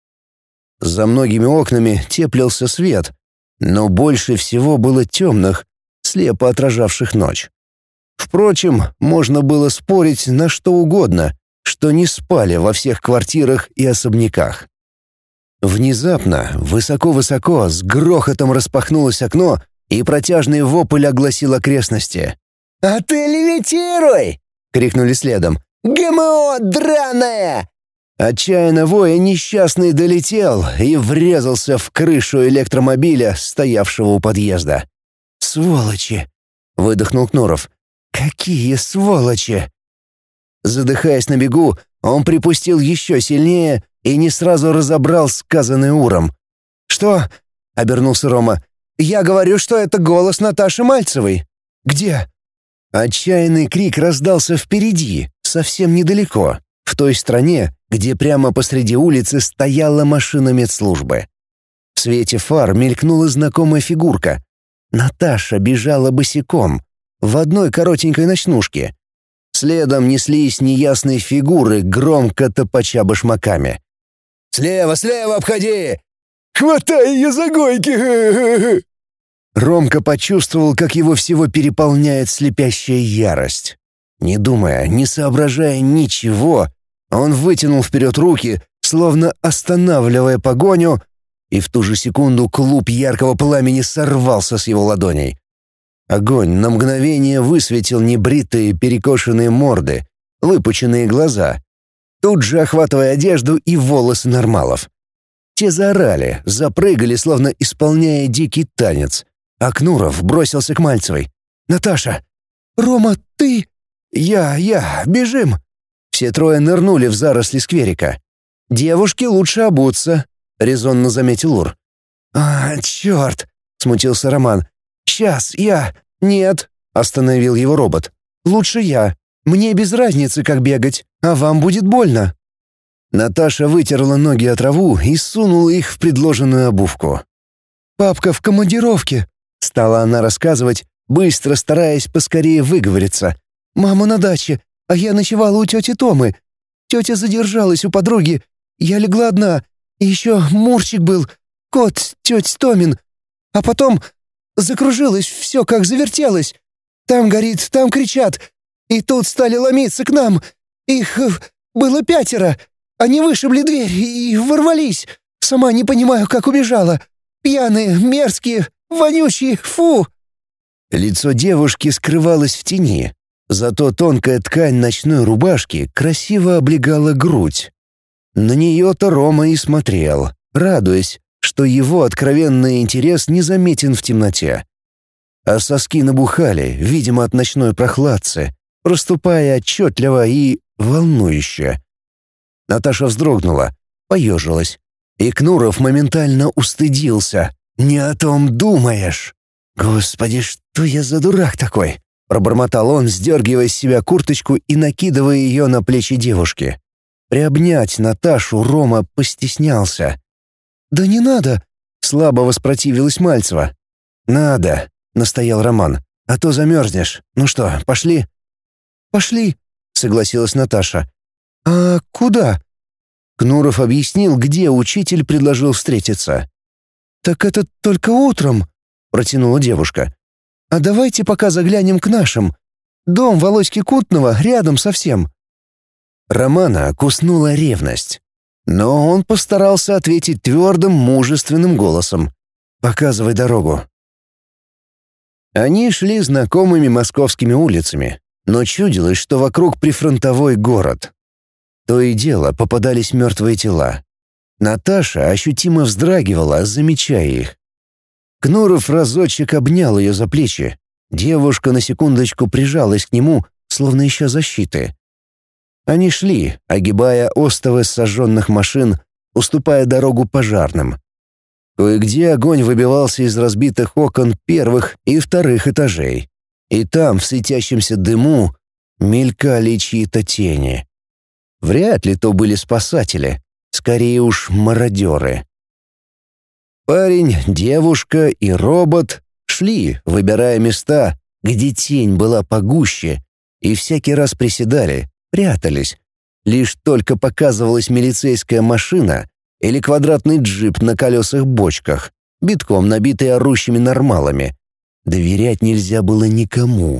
S1: За многими окнами теплился свет, но больше всего было темных, слепо отражавших ночь. Впрочем, можно было спорить на что угодно, что не спали во всех квартирах и особняках. Внезапно, высоко-высоко, с грохотом распахнулось окно, и протяжный вопль огласил окрестности.
S2: «А ты левитируй!» — крикнули следом. «ГМО драное!»
S1: Отчаянно воя несчастный долетел и врезался в крышу электромобиля, стоявшего у подъезда. «Сволочи!» — выдохнул Кнуров. «Какие сволочи!» Задыхаясь на бегу, он припустил еще сильнее и не сразу разобрал сказанное Уром. «Что?» — обернулся Рома. «Я говорю, что это голос Наташи Мальцевой». «Где?» Отчаянный крик раздался впереди, совсем недалеко, в той стороне, где прямо посреди улицы стояла машина медслужбы. В свете фар мелькнула знакомая фигурка. Наташа бежала босиком, в одной коротенькой ночнушке. Следом неслись неясные фигуры, громко топача башмаками.
S2: «Слева, слева обходи! Хватай ее за гойки!»
S1: Ромка почувствовал, как его всего переполняет слепящая ярость. Не думая, не соображая ничего, он вытянул вперед руки, словно останавливая погоню, и в ту же секунду клуб яркого пламени сорвался с его ладоней. Огонь на мгновение высветил небритые перекошенные морды, выпученные глаза, тут же охватывая одежду и волосы нормалов. Те заорали, запрыгали, словно исполняя дикий танец. А Кнуров бросился к Мальцевой. «Наташа!» «Рома, ты?» «Я, бежим!» Все трое нырнули в заросли скверика. «Девушке лучше обуться», — резонно заметил Ур. «Черт!» — смутился Роман. «Сейчас, я...» «Нет», — остановил его робот. «Лучше я. Мне без разницы, как бегать, а вам будет больно». Наташа вытерла ноги от траву и сунула их в предложенную обувку. «Папка в командировке», — стала она рассказывать, быстро стараясь поскорее выговориться. «Мама на даче, а я ночевала у тети Томы. Тетя задержалась у подруги, я легла одна, и еще Мурчик был, кот тети Томин. А потом закружилось все, как завертелось. Там горит, там кричат. И тут стали ломиться к нам. Их было 5. Они вышибли дверь и ворвались. Сама не понимаю, как убежала. Пьяные, мерзкие, вонючие, фу!» Лицо девушки скрывалось в тени, зато тонкая ткань ночной рубашки красиво облегала грудь. На нее-то Рома и смотрел, радуясь, что его откровенный интерес не заметен в темноте. А соски набухали, видимо, от ночной прохладцы, проступая отчетливо и волнующе. Наташа вздрогнула, поежилась. И Кнуров моментально устыдился. «Не о том думаешь!» «Господи, что я за дурак такой?» Пробормотал он, сдергивая с себя курточку и накидывая ее на плечи девушки. Приобнять Наташу Рома постеснялся. «Да не надо!» — слабо воспротивилась Мальцева. «Надо!» — настоял Роман. «А то замерзнешь. Ну что, пошли?» «Пошли!» — согласилась Наташа. «А куда?» Кнуров объяснил, где учитель предложил встретиться. «Так это только утром», — протянула девушка. «А давайте пока заглянем к нашим. Дом Володьки Кутного рядом совсем». Романа куснула ревность. Но он постарался ответить твердым, мужественным голосом. «Показывай дорогу». Они шли знакомыми московскими улицами, но чудилось, что вокруг прифронтовой город. То и дело попадались мертвые тела. Наташа ощутимо вздрагивала, замечая их. Кнуров разочек обнял ее за плечи. Девушка на секундочку прижалась к нему, словно ища защиты. Они шли, огибая остовы сожженных машин, уступая дорогу пожарным. Кое-где огонь выбивался из разбитых окон первых и вторых этажей. И там, в светящемся дыму, мелькали чьи-то тени. Вряд ли то были спасатели, скорее уж мародеры. Парень, девушка и робот шли, выбирая места, где тень была погуще, и всякий раз приседали, прятались. Лишь только показывалась милицейская машина или квадратный джип на колесах-бочках, битком набитый орущими нормалами. Доверять нельзя было никому.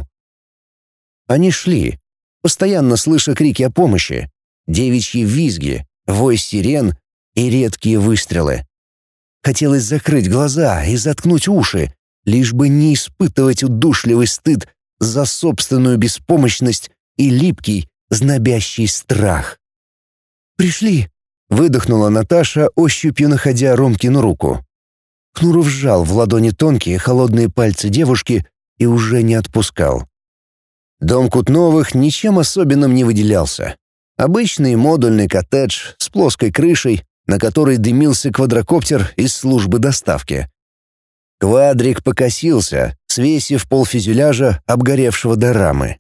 S1: Они шли, постоянно слыша крики о помощи, девичьи визги, вой сирен и редкие выстрелы. Хотелось закрыть глаза и заткнуть уши, лишь бы не испытывать удушливый стыд за собственную беспомощность и липкий, знобящий страх. «Пришли!» — выдохнула Наташа, ощупью находя Ромкину руку. Кнуров сжал в ладони тонкие, холодные пальцы девушки и уже не отпускал. Дом Кутновых ничем особенным не выделялся. Обычный модульный коттедж с плоской крышей, на которой дымился квадрокоптер из службы доставки. Квадрик покосился, свесив полфюзеляжа обгоревшего до рамы.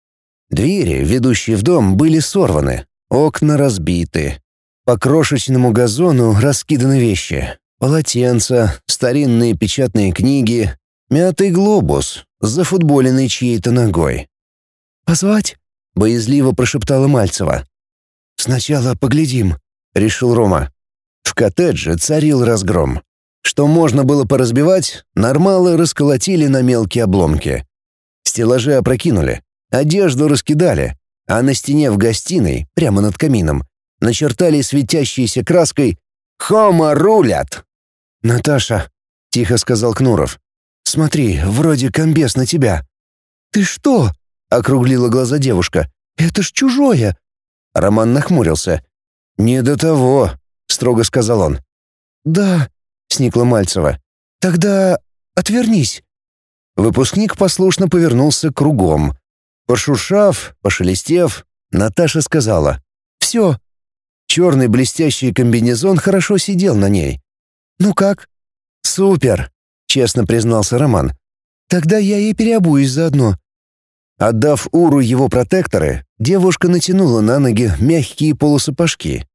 S1: Двери, ведущие в дом, были сорваны, окна разбиты. По крошечному газону раскиданы вещи: полотенца, старинные печатные книги, мятый глобус, зафутболенный чьей-то ногой. «Позвать?» — боязливо прошептала Мальцева. «Сначала поглядим», — решил Рома. В коттедже царил разгром. Что можно было поразбивать, нормалы расколотили на мелкие обломки. Стеллажи опрокинули, одежду раскидали, а на стене в гостиной, прямо над камином, начертали светящейся краской «Хома рулят!». «Наташа», — тихо сказал Кнуров, — «смотри, вроде комбез на тебя». «Ты что?» — округлила глаза девушка. «Это ж чужое!» Роман нахмурился. «Не до того», — строго сказал он. «Да», — сникла Мальцева. «Тогда отвернись». Выпускник послушно повернулся кругом. Пошуршав, пошелестев, Наташа сказала: «Все». Черный блестящий комбинезон хорошо сидел на ней. «Ну как?» «Супер», — честно признался Роман. «Тогда я и переобуюсь заодно». Отдав Уру его протекторы, девушка натянула на ноги мягкие полусапожки.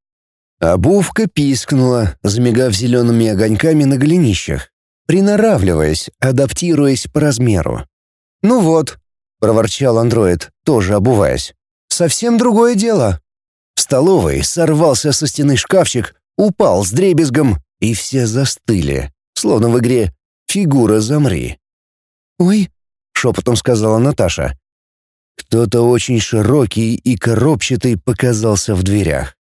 S1: Обувка пискнула, замигав зелеными огоньками на голенищах, приноравливаясь, адаптируясь по размеру. «Ну вот», — проворчал андроид, тоже обуваясь, — «совсем другое дело». В столовой сорвался со стены шкафчик, упал с дребезгом, и все застыли, словно в игре «Фигура, замри». «Ой», — шепотом сказала Наташа. Кто-то очень широкий и коробчатый показался в дверях.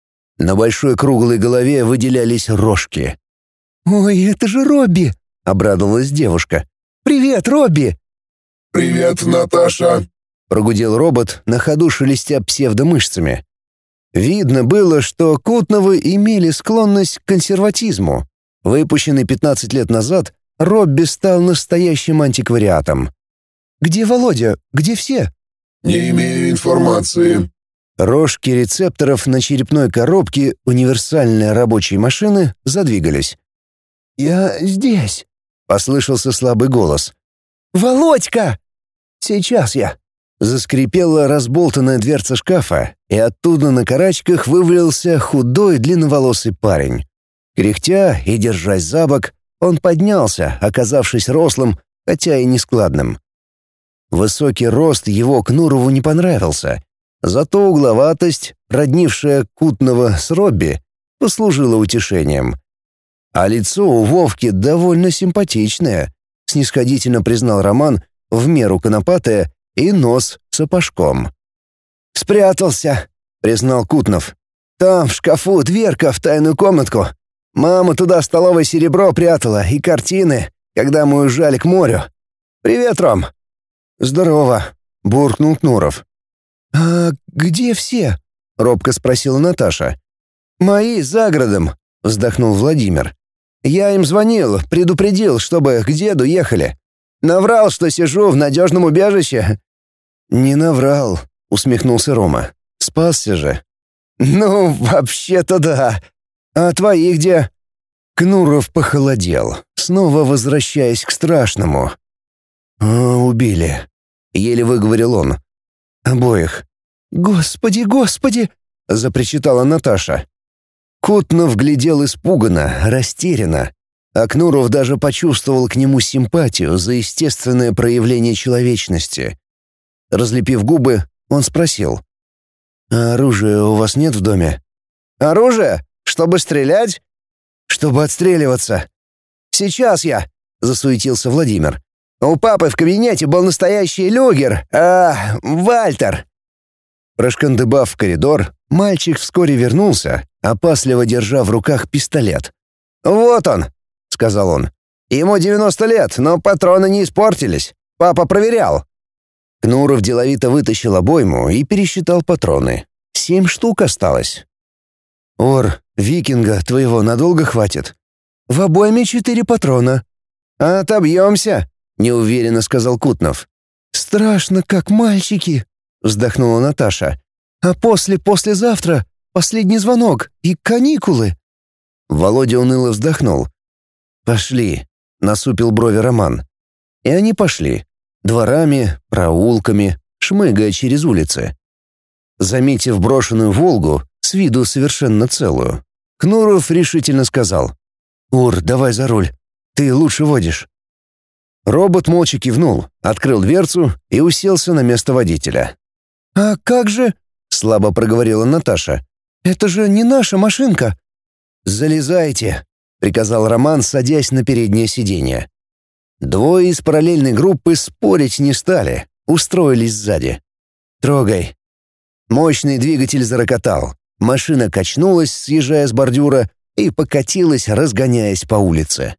S1: На большой круглой голове выделялись рожки. «Ой, это же Робби!» — обрадовалась девушка. «Привет, Робби!»
S3: «Привет, Наташа!»
S1: — прогудел робот, на ходу шелестя псевдомышцами. Видно было, что Кутновы имели склонность к консерватизму. Выпущенный 15 лет назад, Робби стал настоящим антиквариатом. «Где Володя? Где все?»
S3: «Не имею информации».
S1: Рожки рецепторов на черепной коробке универсальной рабочей машины задвигались. «Я здесь», — послышался слабый голос. «Володька!» «Сейчас я». Заскрипела разболтанная дверца шкафа, и оттуда на карачках вывалился худой длинноволосый парень. Кряхтя и держась за бок, он поднялся, оказавшись рослым, хотя и нескладным. Высокий рост его Кнурову не понравился. Зато угловатость, роднившая Кутного с Робби, послужила утешением. А лицо у Вовки довольно симпатичное, снисходительно признал Роман, в меру конопатое, и нос сапожком. «Спрятался», — признал Кутнов. «Там в шкафу дверка в тайную комнатку. Мама туда столовое серебро прятала и картины, когда мы уезжали к морю. Привет, Ром». «Здорово», — буркнул Кнуров. «А где все?» — робко спросила Наташа. «Мои за городом», — вздохнул Владимир. «Я им звонил, предупредил, чтобы к деду ехали. Наврал, что сижу в надежном убежище». «Не наврал», — усмехнулся Рома. «Спасся же». «Ну, вообще-то да. А твои где?» Кнуров похолодел, снова возвращаясь к страшному. «Убили», — еле выговорил он. «Обоих». «Господи, господи!» — запричитала Наташа. Кутнов глядел испуганно, растерянно, а Кнуров даже почувствовал к нему симпатию за естественное проявление человечности. Разлепив губы, он спросил. «А оружия у вас нет в доме?» «Оружие? Чтобы стрелять?» «Чтобы отстреливаться». «Сейчас я», — засуетился Владимир. «У папы в кабинете был настоящий люгер, Вальтер». Прошкандыбав в коридор, мальчик вскоре вернулся, опасливо держа в руках пистолет. «Вот он», — сказал он. «Ему 90 лет, но патроны не испортились. Папа проверял». Кнуров деловито вытащил обойму и пересчитал патроны. 7 штук осталось. «Ор, викинга твоего надолго хватит?» «В обойме 4 патрона». «Отобьемся», — неуверенно сказал Кутнов. «Страшно, как мальчики», — вздохнула Наташа. «А послезавтра последний звонок и каникулы». Володя уныло вздохнул. «Пошли», — насупил брови Роман. И они пошли. Дворами, проулками, шмыгая через улицы. Заметив брошенную «Волгу», с виду совершенно целую, Кнуров решительно сказал: «Ур, давай за руль. Ты лучше водишь». Робот молча кивнул, открыл дверцу и уселся на место водителя. «А как же?» — слабо проговорила Наташа. «Это же не наша машинка». «Залезайте», — приказал Роман, садясь на переднее сиденье. Двое из параллельной группы спорить не стали, устроились сзади. «Трогай». Мощный двигатель зарокотал, машина качнулась, съезжая с бордюра, и покатилась, разгоняясь по улице.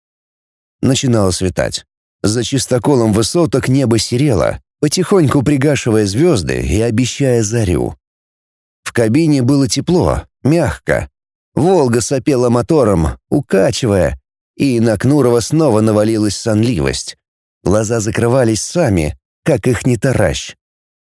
S1: Начинало светать. За чистоколом высоток небо серело, потихоньку пригашивая звезды и обещая зарю. В кабине было тепло, мягко. «Волга» сопела мотором, укачивая, и на Кнурова снова навалилась сонливость. Глаза закрывались сами, как их ни таращ.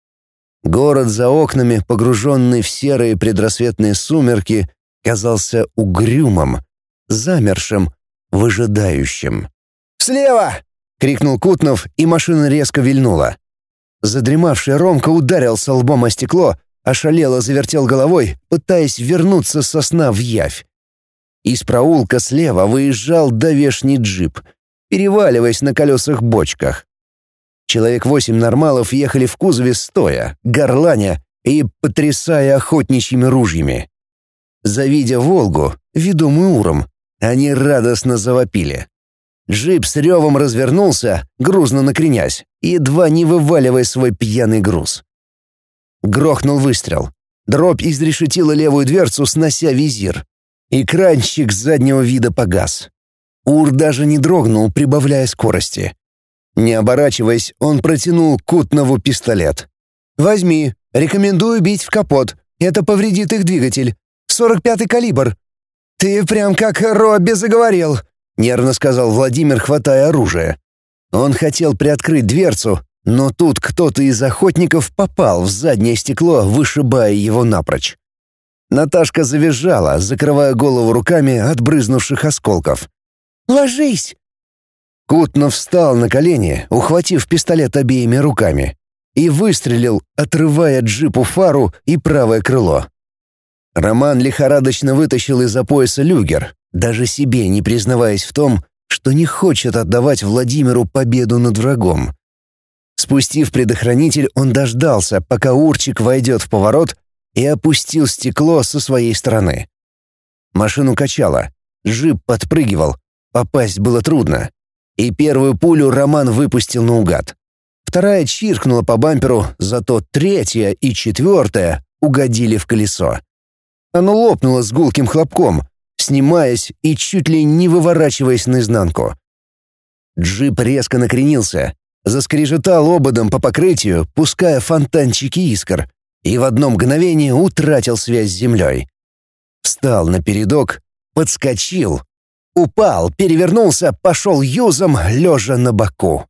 S1: Город за окнами, погруженный в серые предрассветные сумерки, казался угрюмым, замершим, выжидающим. «Слева!» — крикнул Кутнов, и машина резко вильнула. Задремавший Ромка ударился лбом о стекло, ошалело завертел головой, пытаясь вернуться со сна в явь. Из проулка слева выезжал давешний джип, переваливаясь на колесах-бочках. Человек 8 нормалов ехали в кузове стоя, горланя и потрясая охотничьими ружьями. Завидя «Волгу», ведомую Уром, они радостно завопили. Джип с ревом развернулся, грузно накренясь, едва не вываливая свой пьяный груз. Грохнул выстрел. Дробь изрешетила левую дверцу, снося визир. Экранчик заднего вида погас. Ур даже не дрогнул, прибавляя скорости. Не оборачиваясь, он протянул Кутнову пистолет. «Возьми, рекомендую бить в капот, это повредит их двигатель. 45-й калибр». «Ты прям как Робби заговорил», — нервно сказал Владимир, хватая оружие. Он хотел приоткрыть дверцу, но тут кто-то из охотников попал в заднее стекло, вышибая его напрочь. Наташка завизжала, закрывая голову руками от брызнувших осколков. «Ложись!» Кутнов встал на колени, ухватив пистолет обеими руками, и выстрелил, отрывая джипу фару и правое крыло. Роман лихорадочно вытащил из-за пояса люгер, даже себе не признаваясь в том, что не хочет отдавать Владимиру победу над врагом. С Спустив предохранитель, он дождался, пока Урчик войдет в поворот, и опустил стекло со своей стороны. Машину качало, джип подпрыгивал, попасть было трудно. И первую пулю Роман выпустил наугад. Вторая чиркнула по бамперу, зато третья и четвертая угодили в колесо. Оно лопнуло с гулким хлопком, снимаясь и чуть ли не выворачиваясь наизнанку. Джип резко накренился, заскрежетал ободом по покрытию, пуская фонтанчики искр, и в одно мгновение утратил связь с землей. Встал на передок, подскочил, упал, перевернулся, пошел юзом, лежа на боку.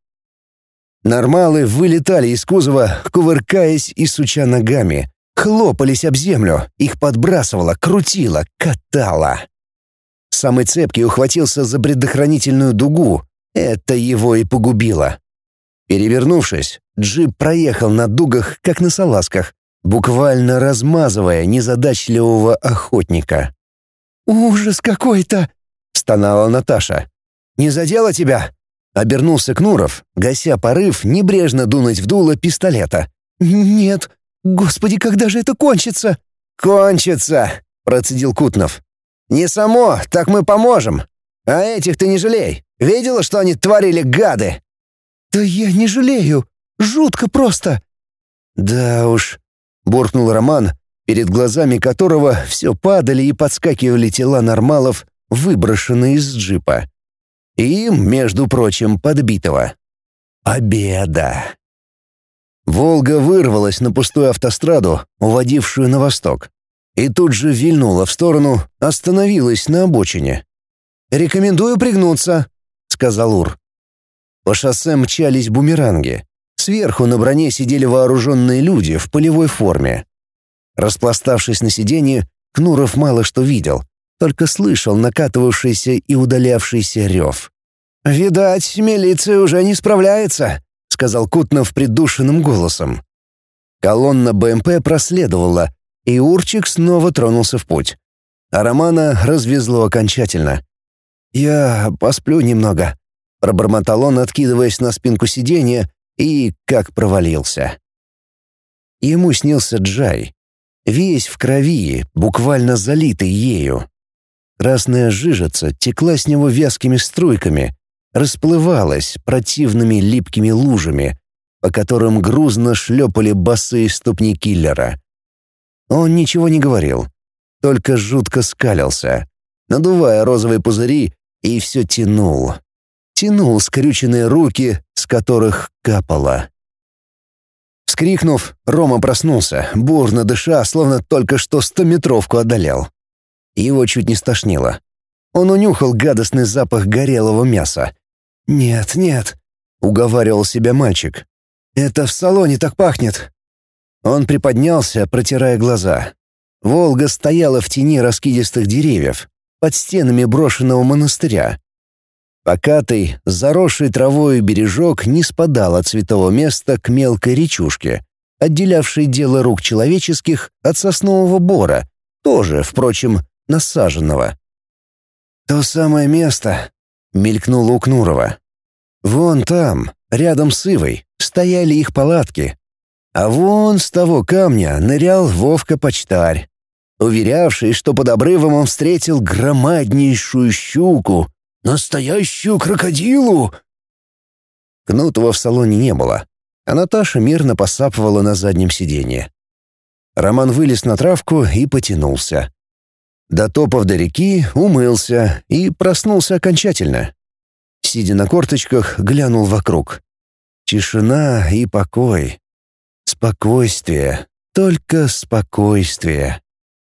S1: Нормалы вылетали из кузова, кувыркаясь и суча ногами, хлопались об землю, их подбрасывало, крутило, катало. Самый цепкий ухватился за предохранительную дугу, это его и погубило. Перевернувшись, джип проехал на дугах, как на салазках, буквально размазывая незадачливого охотника. «Ужас какой-то!» — стонала Наташа. «Не задело тебя?» — обернулся Кнуров, гася порыв небрежно дунуть в дуло пистолета. «Нет. Господи, когда же это кончится?» «Кончится!» — процедил Кутнов. «Не само, так мы поможем. А этих ты не жалей. Видела, что они творили, гады?» «Да я не жалею. Жутко просто». «Да уж», — буркнул Роман, перед глазами которого все падали и подскакивали тела нормалов, выброшенные из джипа. И им, между прочим, подбитого. Победа. «Волга» вырвалась на пустую автостраду, уводившую на восток, и тут же вильнула в сторону, остановилась на обочине. «Рекомендую пригнуться», — сказал Ур. По шоссе мчались бумеранги. Сверху на броне сидели вооруженные люди в полевой форме. Распластавшись на сиденье, Кнуров мало что видел, только слышал накатывавшийся и удалявшийся рев. «Видать, милиция уже не справляется», — сказал Кутнов придушенным голосом. Колонна БМП проследовала, и Урчик снова тронулся в путь. А Романа развезло окончательно. «Я посплю немного», — пробормотал он, откидываясь на спинку сиденья, и как провалился. Ему снился Джай, весь в крови, буквально залитый ею. Красная жижица текла с него вязкими струйками, расплывалась противными липкими лужами, по которым грузно шлепали босые ступни киллера. Он ничего не говорил, только жутко скалился, надувая розовые пузыри, и все тянул. Тянул скрюченные руки, с которых капало. Вскрикнув, Рома проснулся, бурно дыша, словно только что 100-метровку одолел. Его чуть не стошнило. Он унюхал гадостный запах горелого мяса. «Нет, нет», — уговаривал себя мальчик. «Это в салоне так пахнет». Он приподнялся, протирая глаза. «Волга» стояла в тени раскидистых деревьев, под стенами брошенного монастыря. Покатый, заросший травой бережок не спадал от святого места к мелкой речушке, отделявшей дело рук человеческих от соснового бора, тоже, впрочем, насаженного. «То самое место», — мелькнуло у Кнурова. «Вон там, рядом с Ивой, стояли их палатки. А вон с того камня нырял Вовка-почтарь, уверявший, что под обрывом он встретил громаднейшую щуку, настоящую крокодилу». Кнутова в салоне не было, а Наташа мирно посапывала на заднем сиденье. Роман вылез на травку и потянулся. Дотопав до реки, умылся и проснулся окончательно. Сидя на корточках, глянул вокруг. Тишина и покой. Спокойствие, только спокойствие.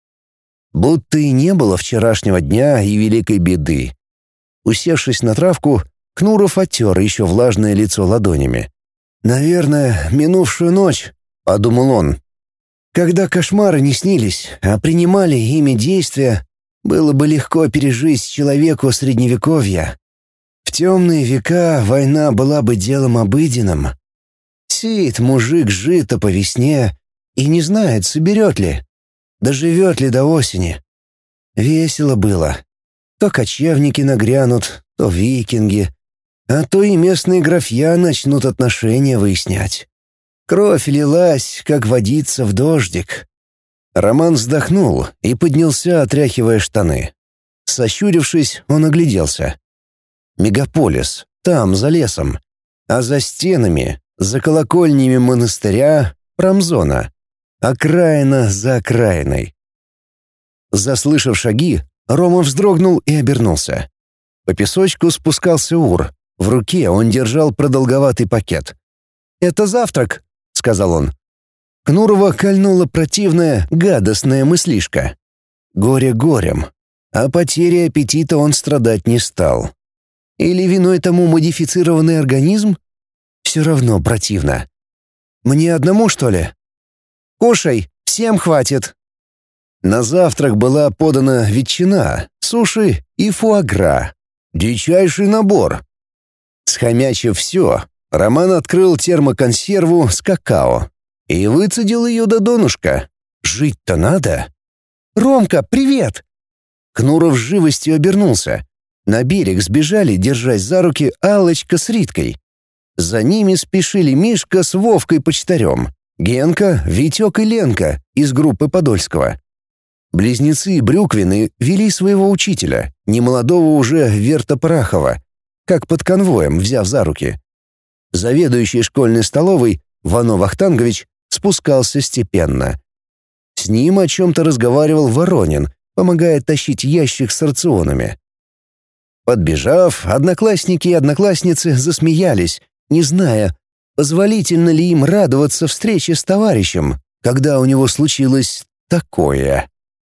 S1: Будто и не было вчерашнего дня и великой беды. Усевшись на травку, Кнуров оттер еще влажное лицо ладонями. «Наверное, минувшую ночь», — подумал он. «Когда кошмары не снились, а принимали ими действия, было бы легко пережить человеку средневековья. В темные века война была бы делом обыденным. Сеет мужик жито по весне и не знает, соберет ли, доживет ли до осени. Весело было. То кочевники нагрянут, то викинги. А то и местные графья начнут отношения выяснять. Кровь лилась, как водица в дождик. Роман вздохнул и поднялся, отряхивая штаны. Сощурившись, он огляделся. Мегаполис, там, за лесом. А за стенами, за колокольнями монастыря, промзона. Окраина за окраиной. Заслышав шаги, Рома вздрогнул и обернулся. По песочку спускался Ур. В руке он держал продолговатый пакет. «Это завтрак», — сказал он. Кнурова кольнула противная, гадостная мыслишка. Горе горем. А потерей аппетита он страдать не стал. Или виной тому модифицированный организм? Все равно противно. «Мне одному, что ли?» «Кушай, всем хватит». На завтрак была подана ветчина, суши и фуагра. Дичайший набор. Схомячив все, Роман открыл термоконсерву с какао и выцедил ее до донышка. Жить-то надо. «Ромка, привет!» Кнуров с живостью обернулся. На берег сбежали, держась за руки, Аллочка с Риткой. За ними спешили Мишка с Вовкой-почтарем, Генка, Витек и Ленка из группы Подольского. Близнецы Брюквины вели своего учителя, немолодого уже Вертопрахова, как под конвоем, взяв за руки. Заведующий школьной столовой Вано Вахтангович спускался степенно. С ним о чем-то разговаривал Воронин, помогая тащить ящик с рационами. Подбежав, одноклассники и одноклассницы засмеялись, не зная, позволительно ли им радоваться встрече с товарищем, когда у него случилось такое.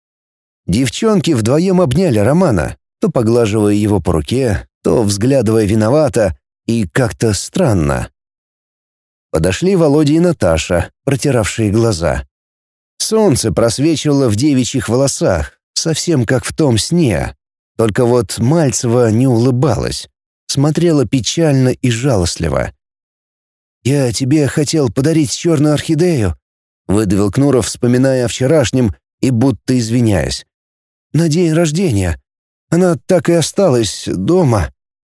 S1: Девчонки вдвоем обняли Романа, то поглаживая его по руке, то взглядывая виновато и как-то странно. Подошли Володя и Наташа, протиравшие глаза. Солнце просвечивало в девичьих волосах, совсем как в том сне. Только вот Мальцева не улыбалась, смотрела печально и жалостливо. «Я тебе хотел подарить черную орхидею», — выдавил Кнуров, вспоминая о вчерашнем и будто извиняясь. «На день рождения. Она так и осталась дома».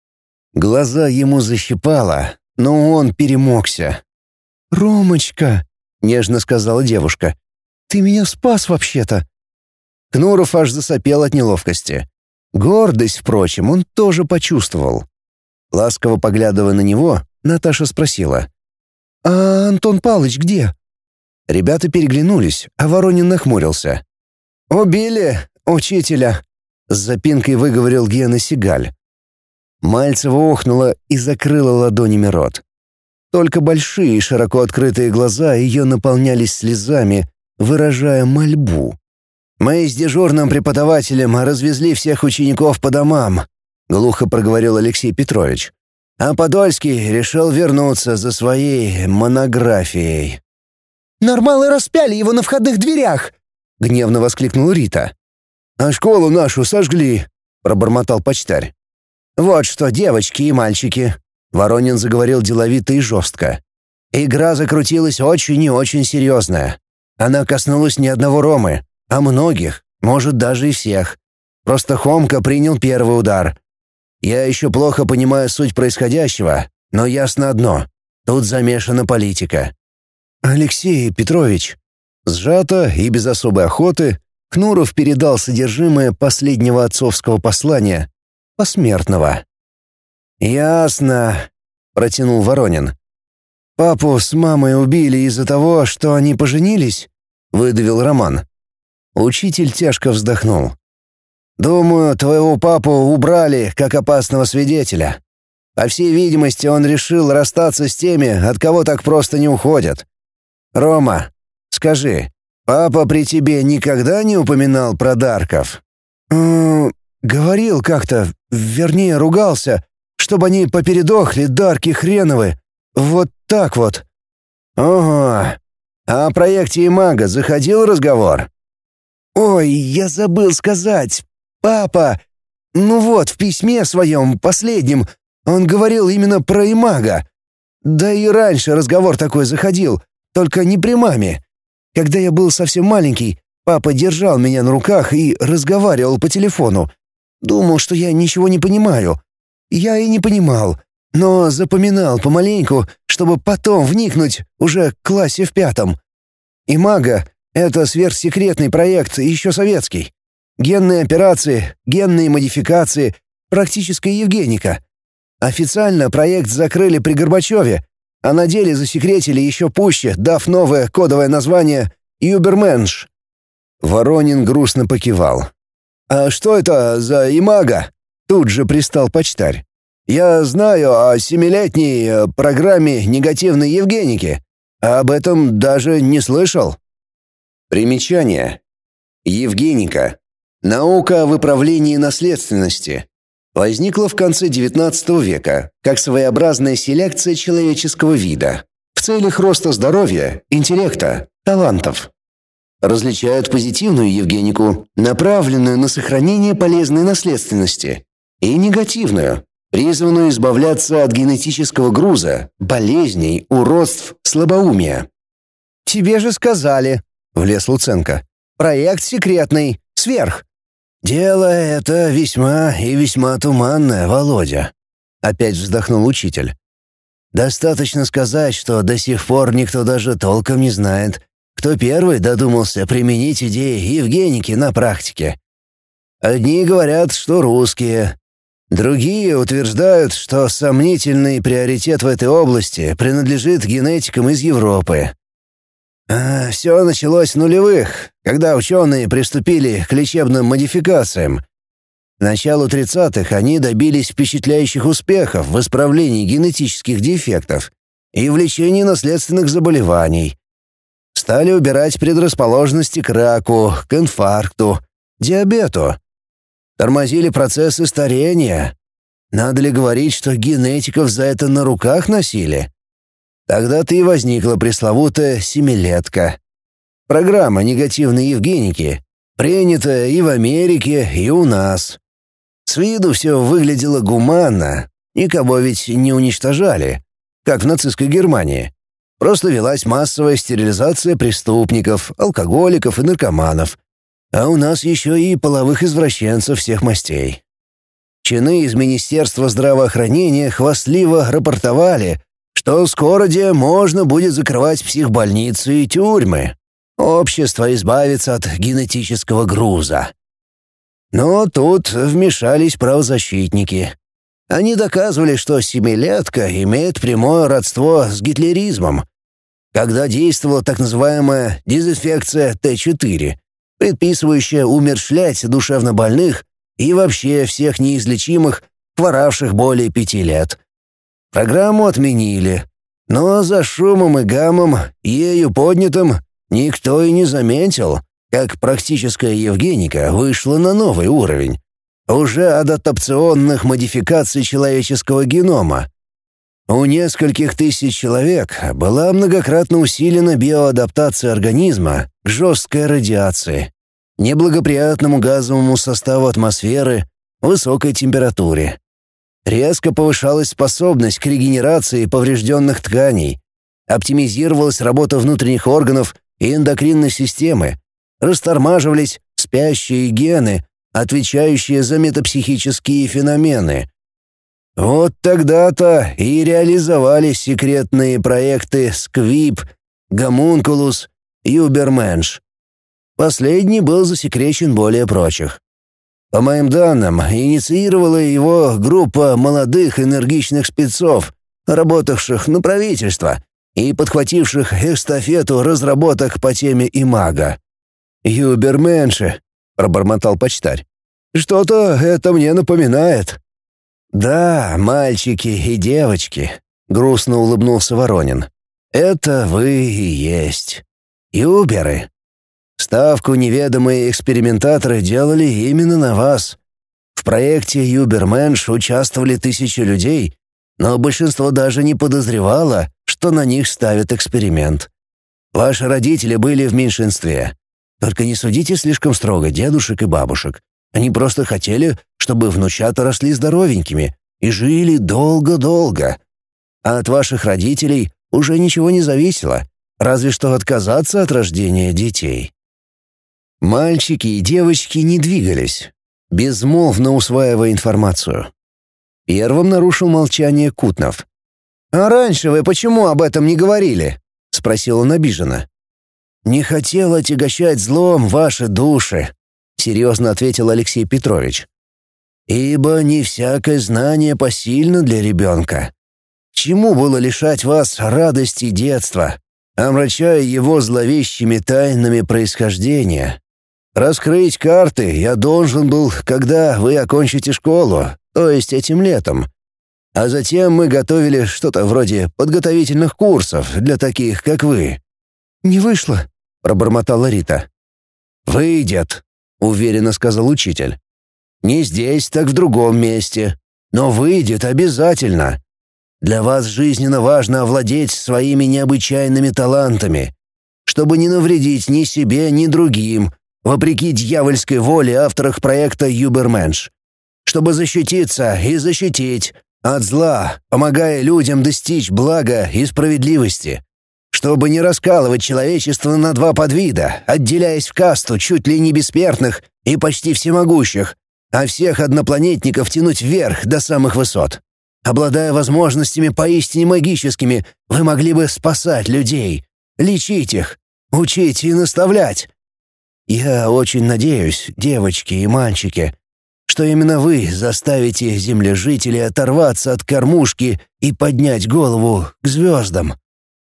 S1: Глаза ему защипало, но он перемогся. «Ромочка», — нежно сказала девушка, — «ты меня спас вообще-то». Кнуров аж засопел от неловкости. Гордость, впрочем, он тоже почувствовал. Ласково поглядывая на него, Наташа спросила: «А Антон Палыч где?» Ребята переглянулись, а Воронин нахмурился. «Убили учителя», — с запинкой выговорил Гена Сигаль. Мальцева охнула и закрыла ладонями рот. Только большие, широко открытые глаза ее наполнялись слезами, выражая мольбу. «Мы с дежурным преподавателем развезли всех учеников по домам», — глухо проговорил Алексей Петрович. «А Подольский решил вернуться за своей монографией».
S2: «Нормалы распяли его на входных дверях!»
S1: — гневно воскликнула Рита. «А школу нашу сожгли», — пробормотал почтарь. «Вот что, девочки и мальчики», — Воронин заговорил деловито и жестко. «Игра закрутилась очень и очень серьезная. Она коснулась не одного Ромы, а многих, может, даже и всех. Просто Хомка принял первый удар. Я еще плохо понимаю суть происходящего, но ясно одно — тут замешана политика». «Алексей Петрович», сжато и без особой охоты, Кнуров передал содержимое последнего отцовского послания, посмертного. «Ясно», — протянул Воронин. «Папу с мамой убили из-за того, что они поженились?» — выдавил Роман. Учитель тяжко вздохнул. «Думаю, твоего папу убрали как опасного свидетеля. По всей видимости, он решил расстаться с теми, от кого так просто не уходят. Рома, скажи, папа при тебе никогда не упоминал про Дарков?» «Говорил как-то, вернее, ругался, чтобы они попередохли, Дарки хреновы. Вот так вот». «Ого. А о проекте Имага заходил разговор?» «Ой, я забыл сказать. Папа, ну вот, в письме своем, последнем, он говорил именно про Имага. Да и раньше разговор такой заходил, только не при маме. Когда я был совсем маленький, папа держал меня на руках и разговаривал по телефону. Думал, что я ничего не понимаю. Я и не понимал. но запоминал помаленьку, чтобы потом вникнуть уже в классе в 5. Имага — это сверхсекретный проект, еще советский. Генные операции, генные модификации, практическая евгеника. Официально проект закрыли при Горбачеве, а на деле засекретили еще пуще, дав новое кодовое название «Юберменш». Воронин грустно покивал. «А что это за имага?» Тут же пристал почтарь. «Я знаю о 7-летней программе негативной евгеники. А об этом даже не слышал». Примечание. Евгеника. Наука о выправлении наследственности. Возникла в конце XIX века как своеобразная селекция человеческого вида в целях роста здоровья, интеллекта, талантов. Различают позитивную евгенику, направленную на сохранение полезной наследственности, и негативную, призванную избавляться от генетического груза, болезней, уродств, слабоумия. «Тебе же сказали», — влез Луценко. «Проект секретный, сверх». «Дело это весьма и весьма туманное, Володя», — опять вздохнул учитель. «Достаточно сказать, что до сих пор никто даже толком не знает, кто первый додумался применить идеи евгеники на практике. Одни говорят, что русские, другие утверждают, что сомнительный приоритет в этой области принадлежит генетикам из Европы. Все началось в нулевых, когда ученые приступили к лечебным модификациям. К началу 30-х они добились впечатляющих успехов в исправлении генетических дефектов и в лечении наследственных заболеваний. Стали убирать предрасположенности к раку, к инфаркту, диабету. Тормозили процессы старения. Надо ли говорить, что генетиков за это на руках носили? Тогда-то и возникла пресловутая «семилетка». Программа негативной евгеники, принятая и в Америке, и у нас. С виду все выглядело гуманно, никого ведь не уничтожали, как в нацистской Германии. Просто велась массовая стерилизация преступников, алкоголиков и наркоманов. А у нас еще и половых извращенцев всех мастей. Чины из Министерства здравоохранения хвастливо рапортовали, что скоро можно будет закрывать психбольницы и тюрьмы. Общество избавится от генетического груза. Но тут вмешались правозащитники. Они доказывали, что семилетка имеет прямое родство с гитлеризмом. Когда действовала так называемая дезинфекция Т4, предписывающая умерщвлять душевнобольных и вообще всех неизлечимых, хворавших более 5 лет. Программу отменили, но за шумом и гамом, ею поднятым, никто и не заметил, как практическая евгеника вышла на новый уровень, уже адаптационных модификаций человеческого генома. У нескольких тысяч человек была многократно усилена биоадаптация организма к жесткой радиации, неблагоприятному газовому составу атмосферы, высокой температуре. Резко повышалась способность к регенерации поврежденных тканей, оптимизировалась работа внутренних органов и эндокринной системы, растормаживались спящие гены, отвечающие за метапсихические феномены. Вот тогда-то и реализовались секретные проекты «Сквип», «Гомункулус», «Юберменш». Последний был засекречен более прочих. По моим данным, инициировала его группа молодых энергичных спецов, работавших на правительство и подхвативших эстафету разработок по теме имага. «Юберменши», — пробормотал почтарь. «Что-то это мне напоминает». «Да, мальчики и девочки», — грустно улыбнулся Воронин. «Это вы и есть. Юберы. Ставку неведомые экспериментаторы делали именно на вас. В проекте «Юберменш» участвовали 1000 людей, но большинство даже не подозревало, что на них ставят эксперимент. Ваши родители были в меньшинстве. Только не судите слишком строго дедушек и бабушек. Они просто хотели, чтобы внучата росли здоровенькими и жили долго-долго. А от ваших родителей уже ничего не зависело, разве что отказаться от рождения детей». Мальчики и девочки не двигались, безмолвно усваивая информацию. Первым нарушил молчание Кутнов. «А раньше вы почему об этом не говорили?» — спросил он обиженно. «Не хотел отягощать злом ваши души», — серьезно ответил Алексей Петрович. «Ибо не всякое знание посильно для ребенка. К чему было лишать вас радости детства, омрачая его зловещими тайнами происхождения? Раскрыть карты я должен был, когда вы окончите школу, то есть этим летом. А затем мы готовили что-то вроде подготовительных курсов для таких, как вы». «Не вышло», — пробормотала Рита. «Выйдет», — уверенно сказал учитель. «Не здесь, так в другом месте. Но выйдет обязательно. Для вас жизненно важно овладеть своими необычайными талантами, чтобы не навредить ни себе, ни другим, вопреки дьявольской воле авторов проекта «Юберменш», чтобы защититься и защитить от зла, помогая людям достичь блага и справедливости, чтобы не раскалывать человечество на два подвида, отделяясь в касту чуть ли не бессмертных и почти всемогущих, а всех однопланетников тянуть вверх до самых высот. Обладая возможностями поистине магическими, вы могли бы спасать людей, лечить их, учить и наставлять. Я очень надеюсь, девочки и мальчики, что именно вы заставите землежителей оторваться от кормушки и поднять голову к звездам».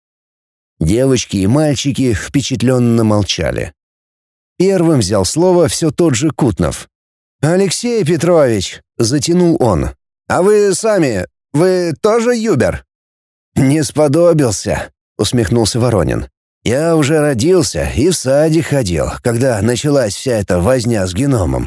S1: Девочки и мальчики впечатленно молчали. Первым взял слово все тот же Кутнов. «Алексей Петрович», — затянул он, — «а вы тоже юбер?» «Не сподобился», — усмехнулся Воронин. «Я уже родился и в садик ходил, когда началась вся эта возня с геномом».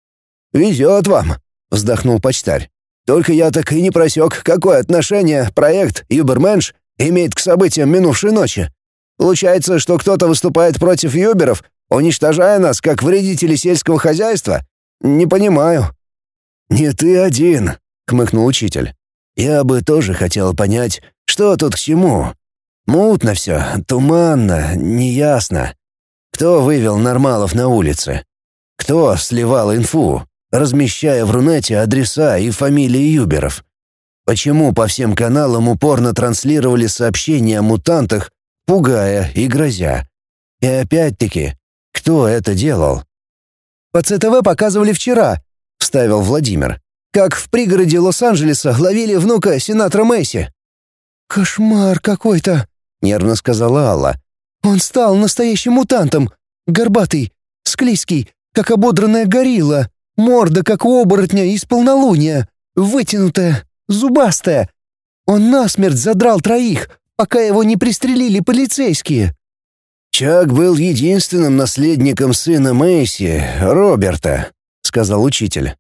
S1: «Везет вам», — вздохнул почтарь. «Только я так и не просек, какое отношение проект «Юберменш» имеет к событиям минувшей ночи. Получается, что кто-то выступает против юберов, уничтожая нас как вредители сельского хозяйства? Не понимаю». «Не ты один», — хмыкнул учитель. «Я бы тоже хотел понять, что тут к чему. Мутно все, туманно, неясно. Кто вывел нормалов на улицы? Кто сливал инфу, размещая в Рунете адреса и фамилии юберов? Почему по всем каналам упорно транслировали сообщения о мутантах, пугая и грозя? И опять-таки, кто это делал?» «По ЦТВ показывали вчера», — вставил Владимир, «как в пригороде Лос-Анджелеса ловили внука сенатора Мэйси». «Кошмар какой-то», — нервно сказала Алла. «Он стал настоящим мутантом. Горбатый, склизкий, как ободранная горилла. Морда, как у оборотня из полнолуния. Вытянутая, зубастая. Он насмерть задрал троих, пока его не пристрелили полицейские». «Чак был единственным наследником сына Мэйси, Роберта», — сказал учитель.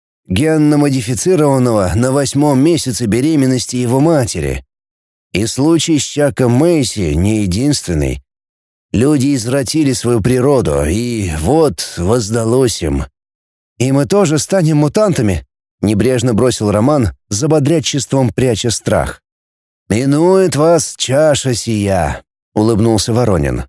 S1: «Генно-модифицированного на 8-м месяце беременности его матери. И случай с Чаком Мэйси не единственный. Люди извратили свою природу, и вот воздалось им». «И мы тоже станем мутантами?» — небрежно бросил Роман, за бодрячеством пряча страх. «Минует вас чаша сия», — улыбнулся Воронин.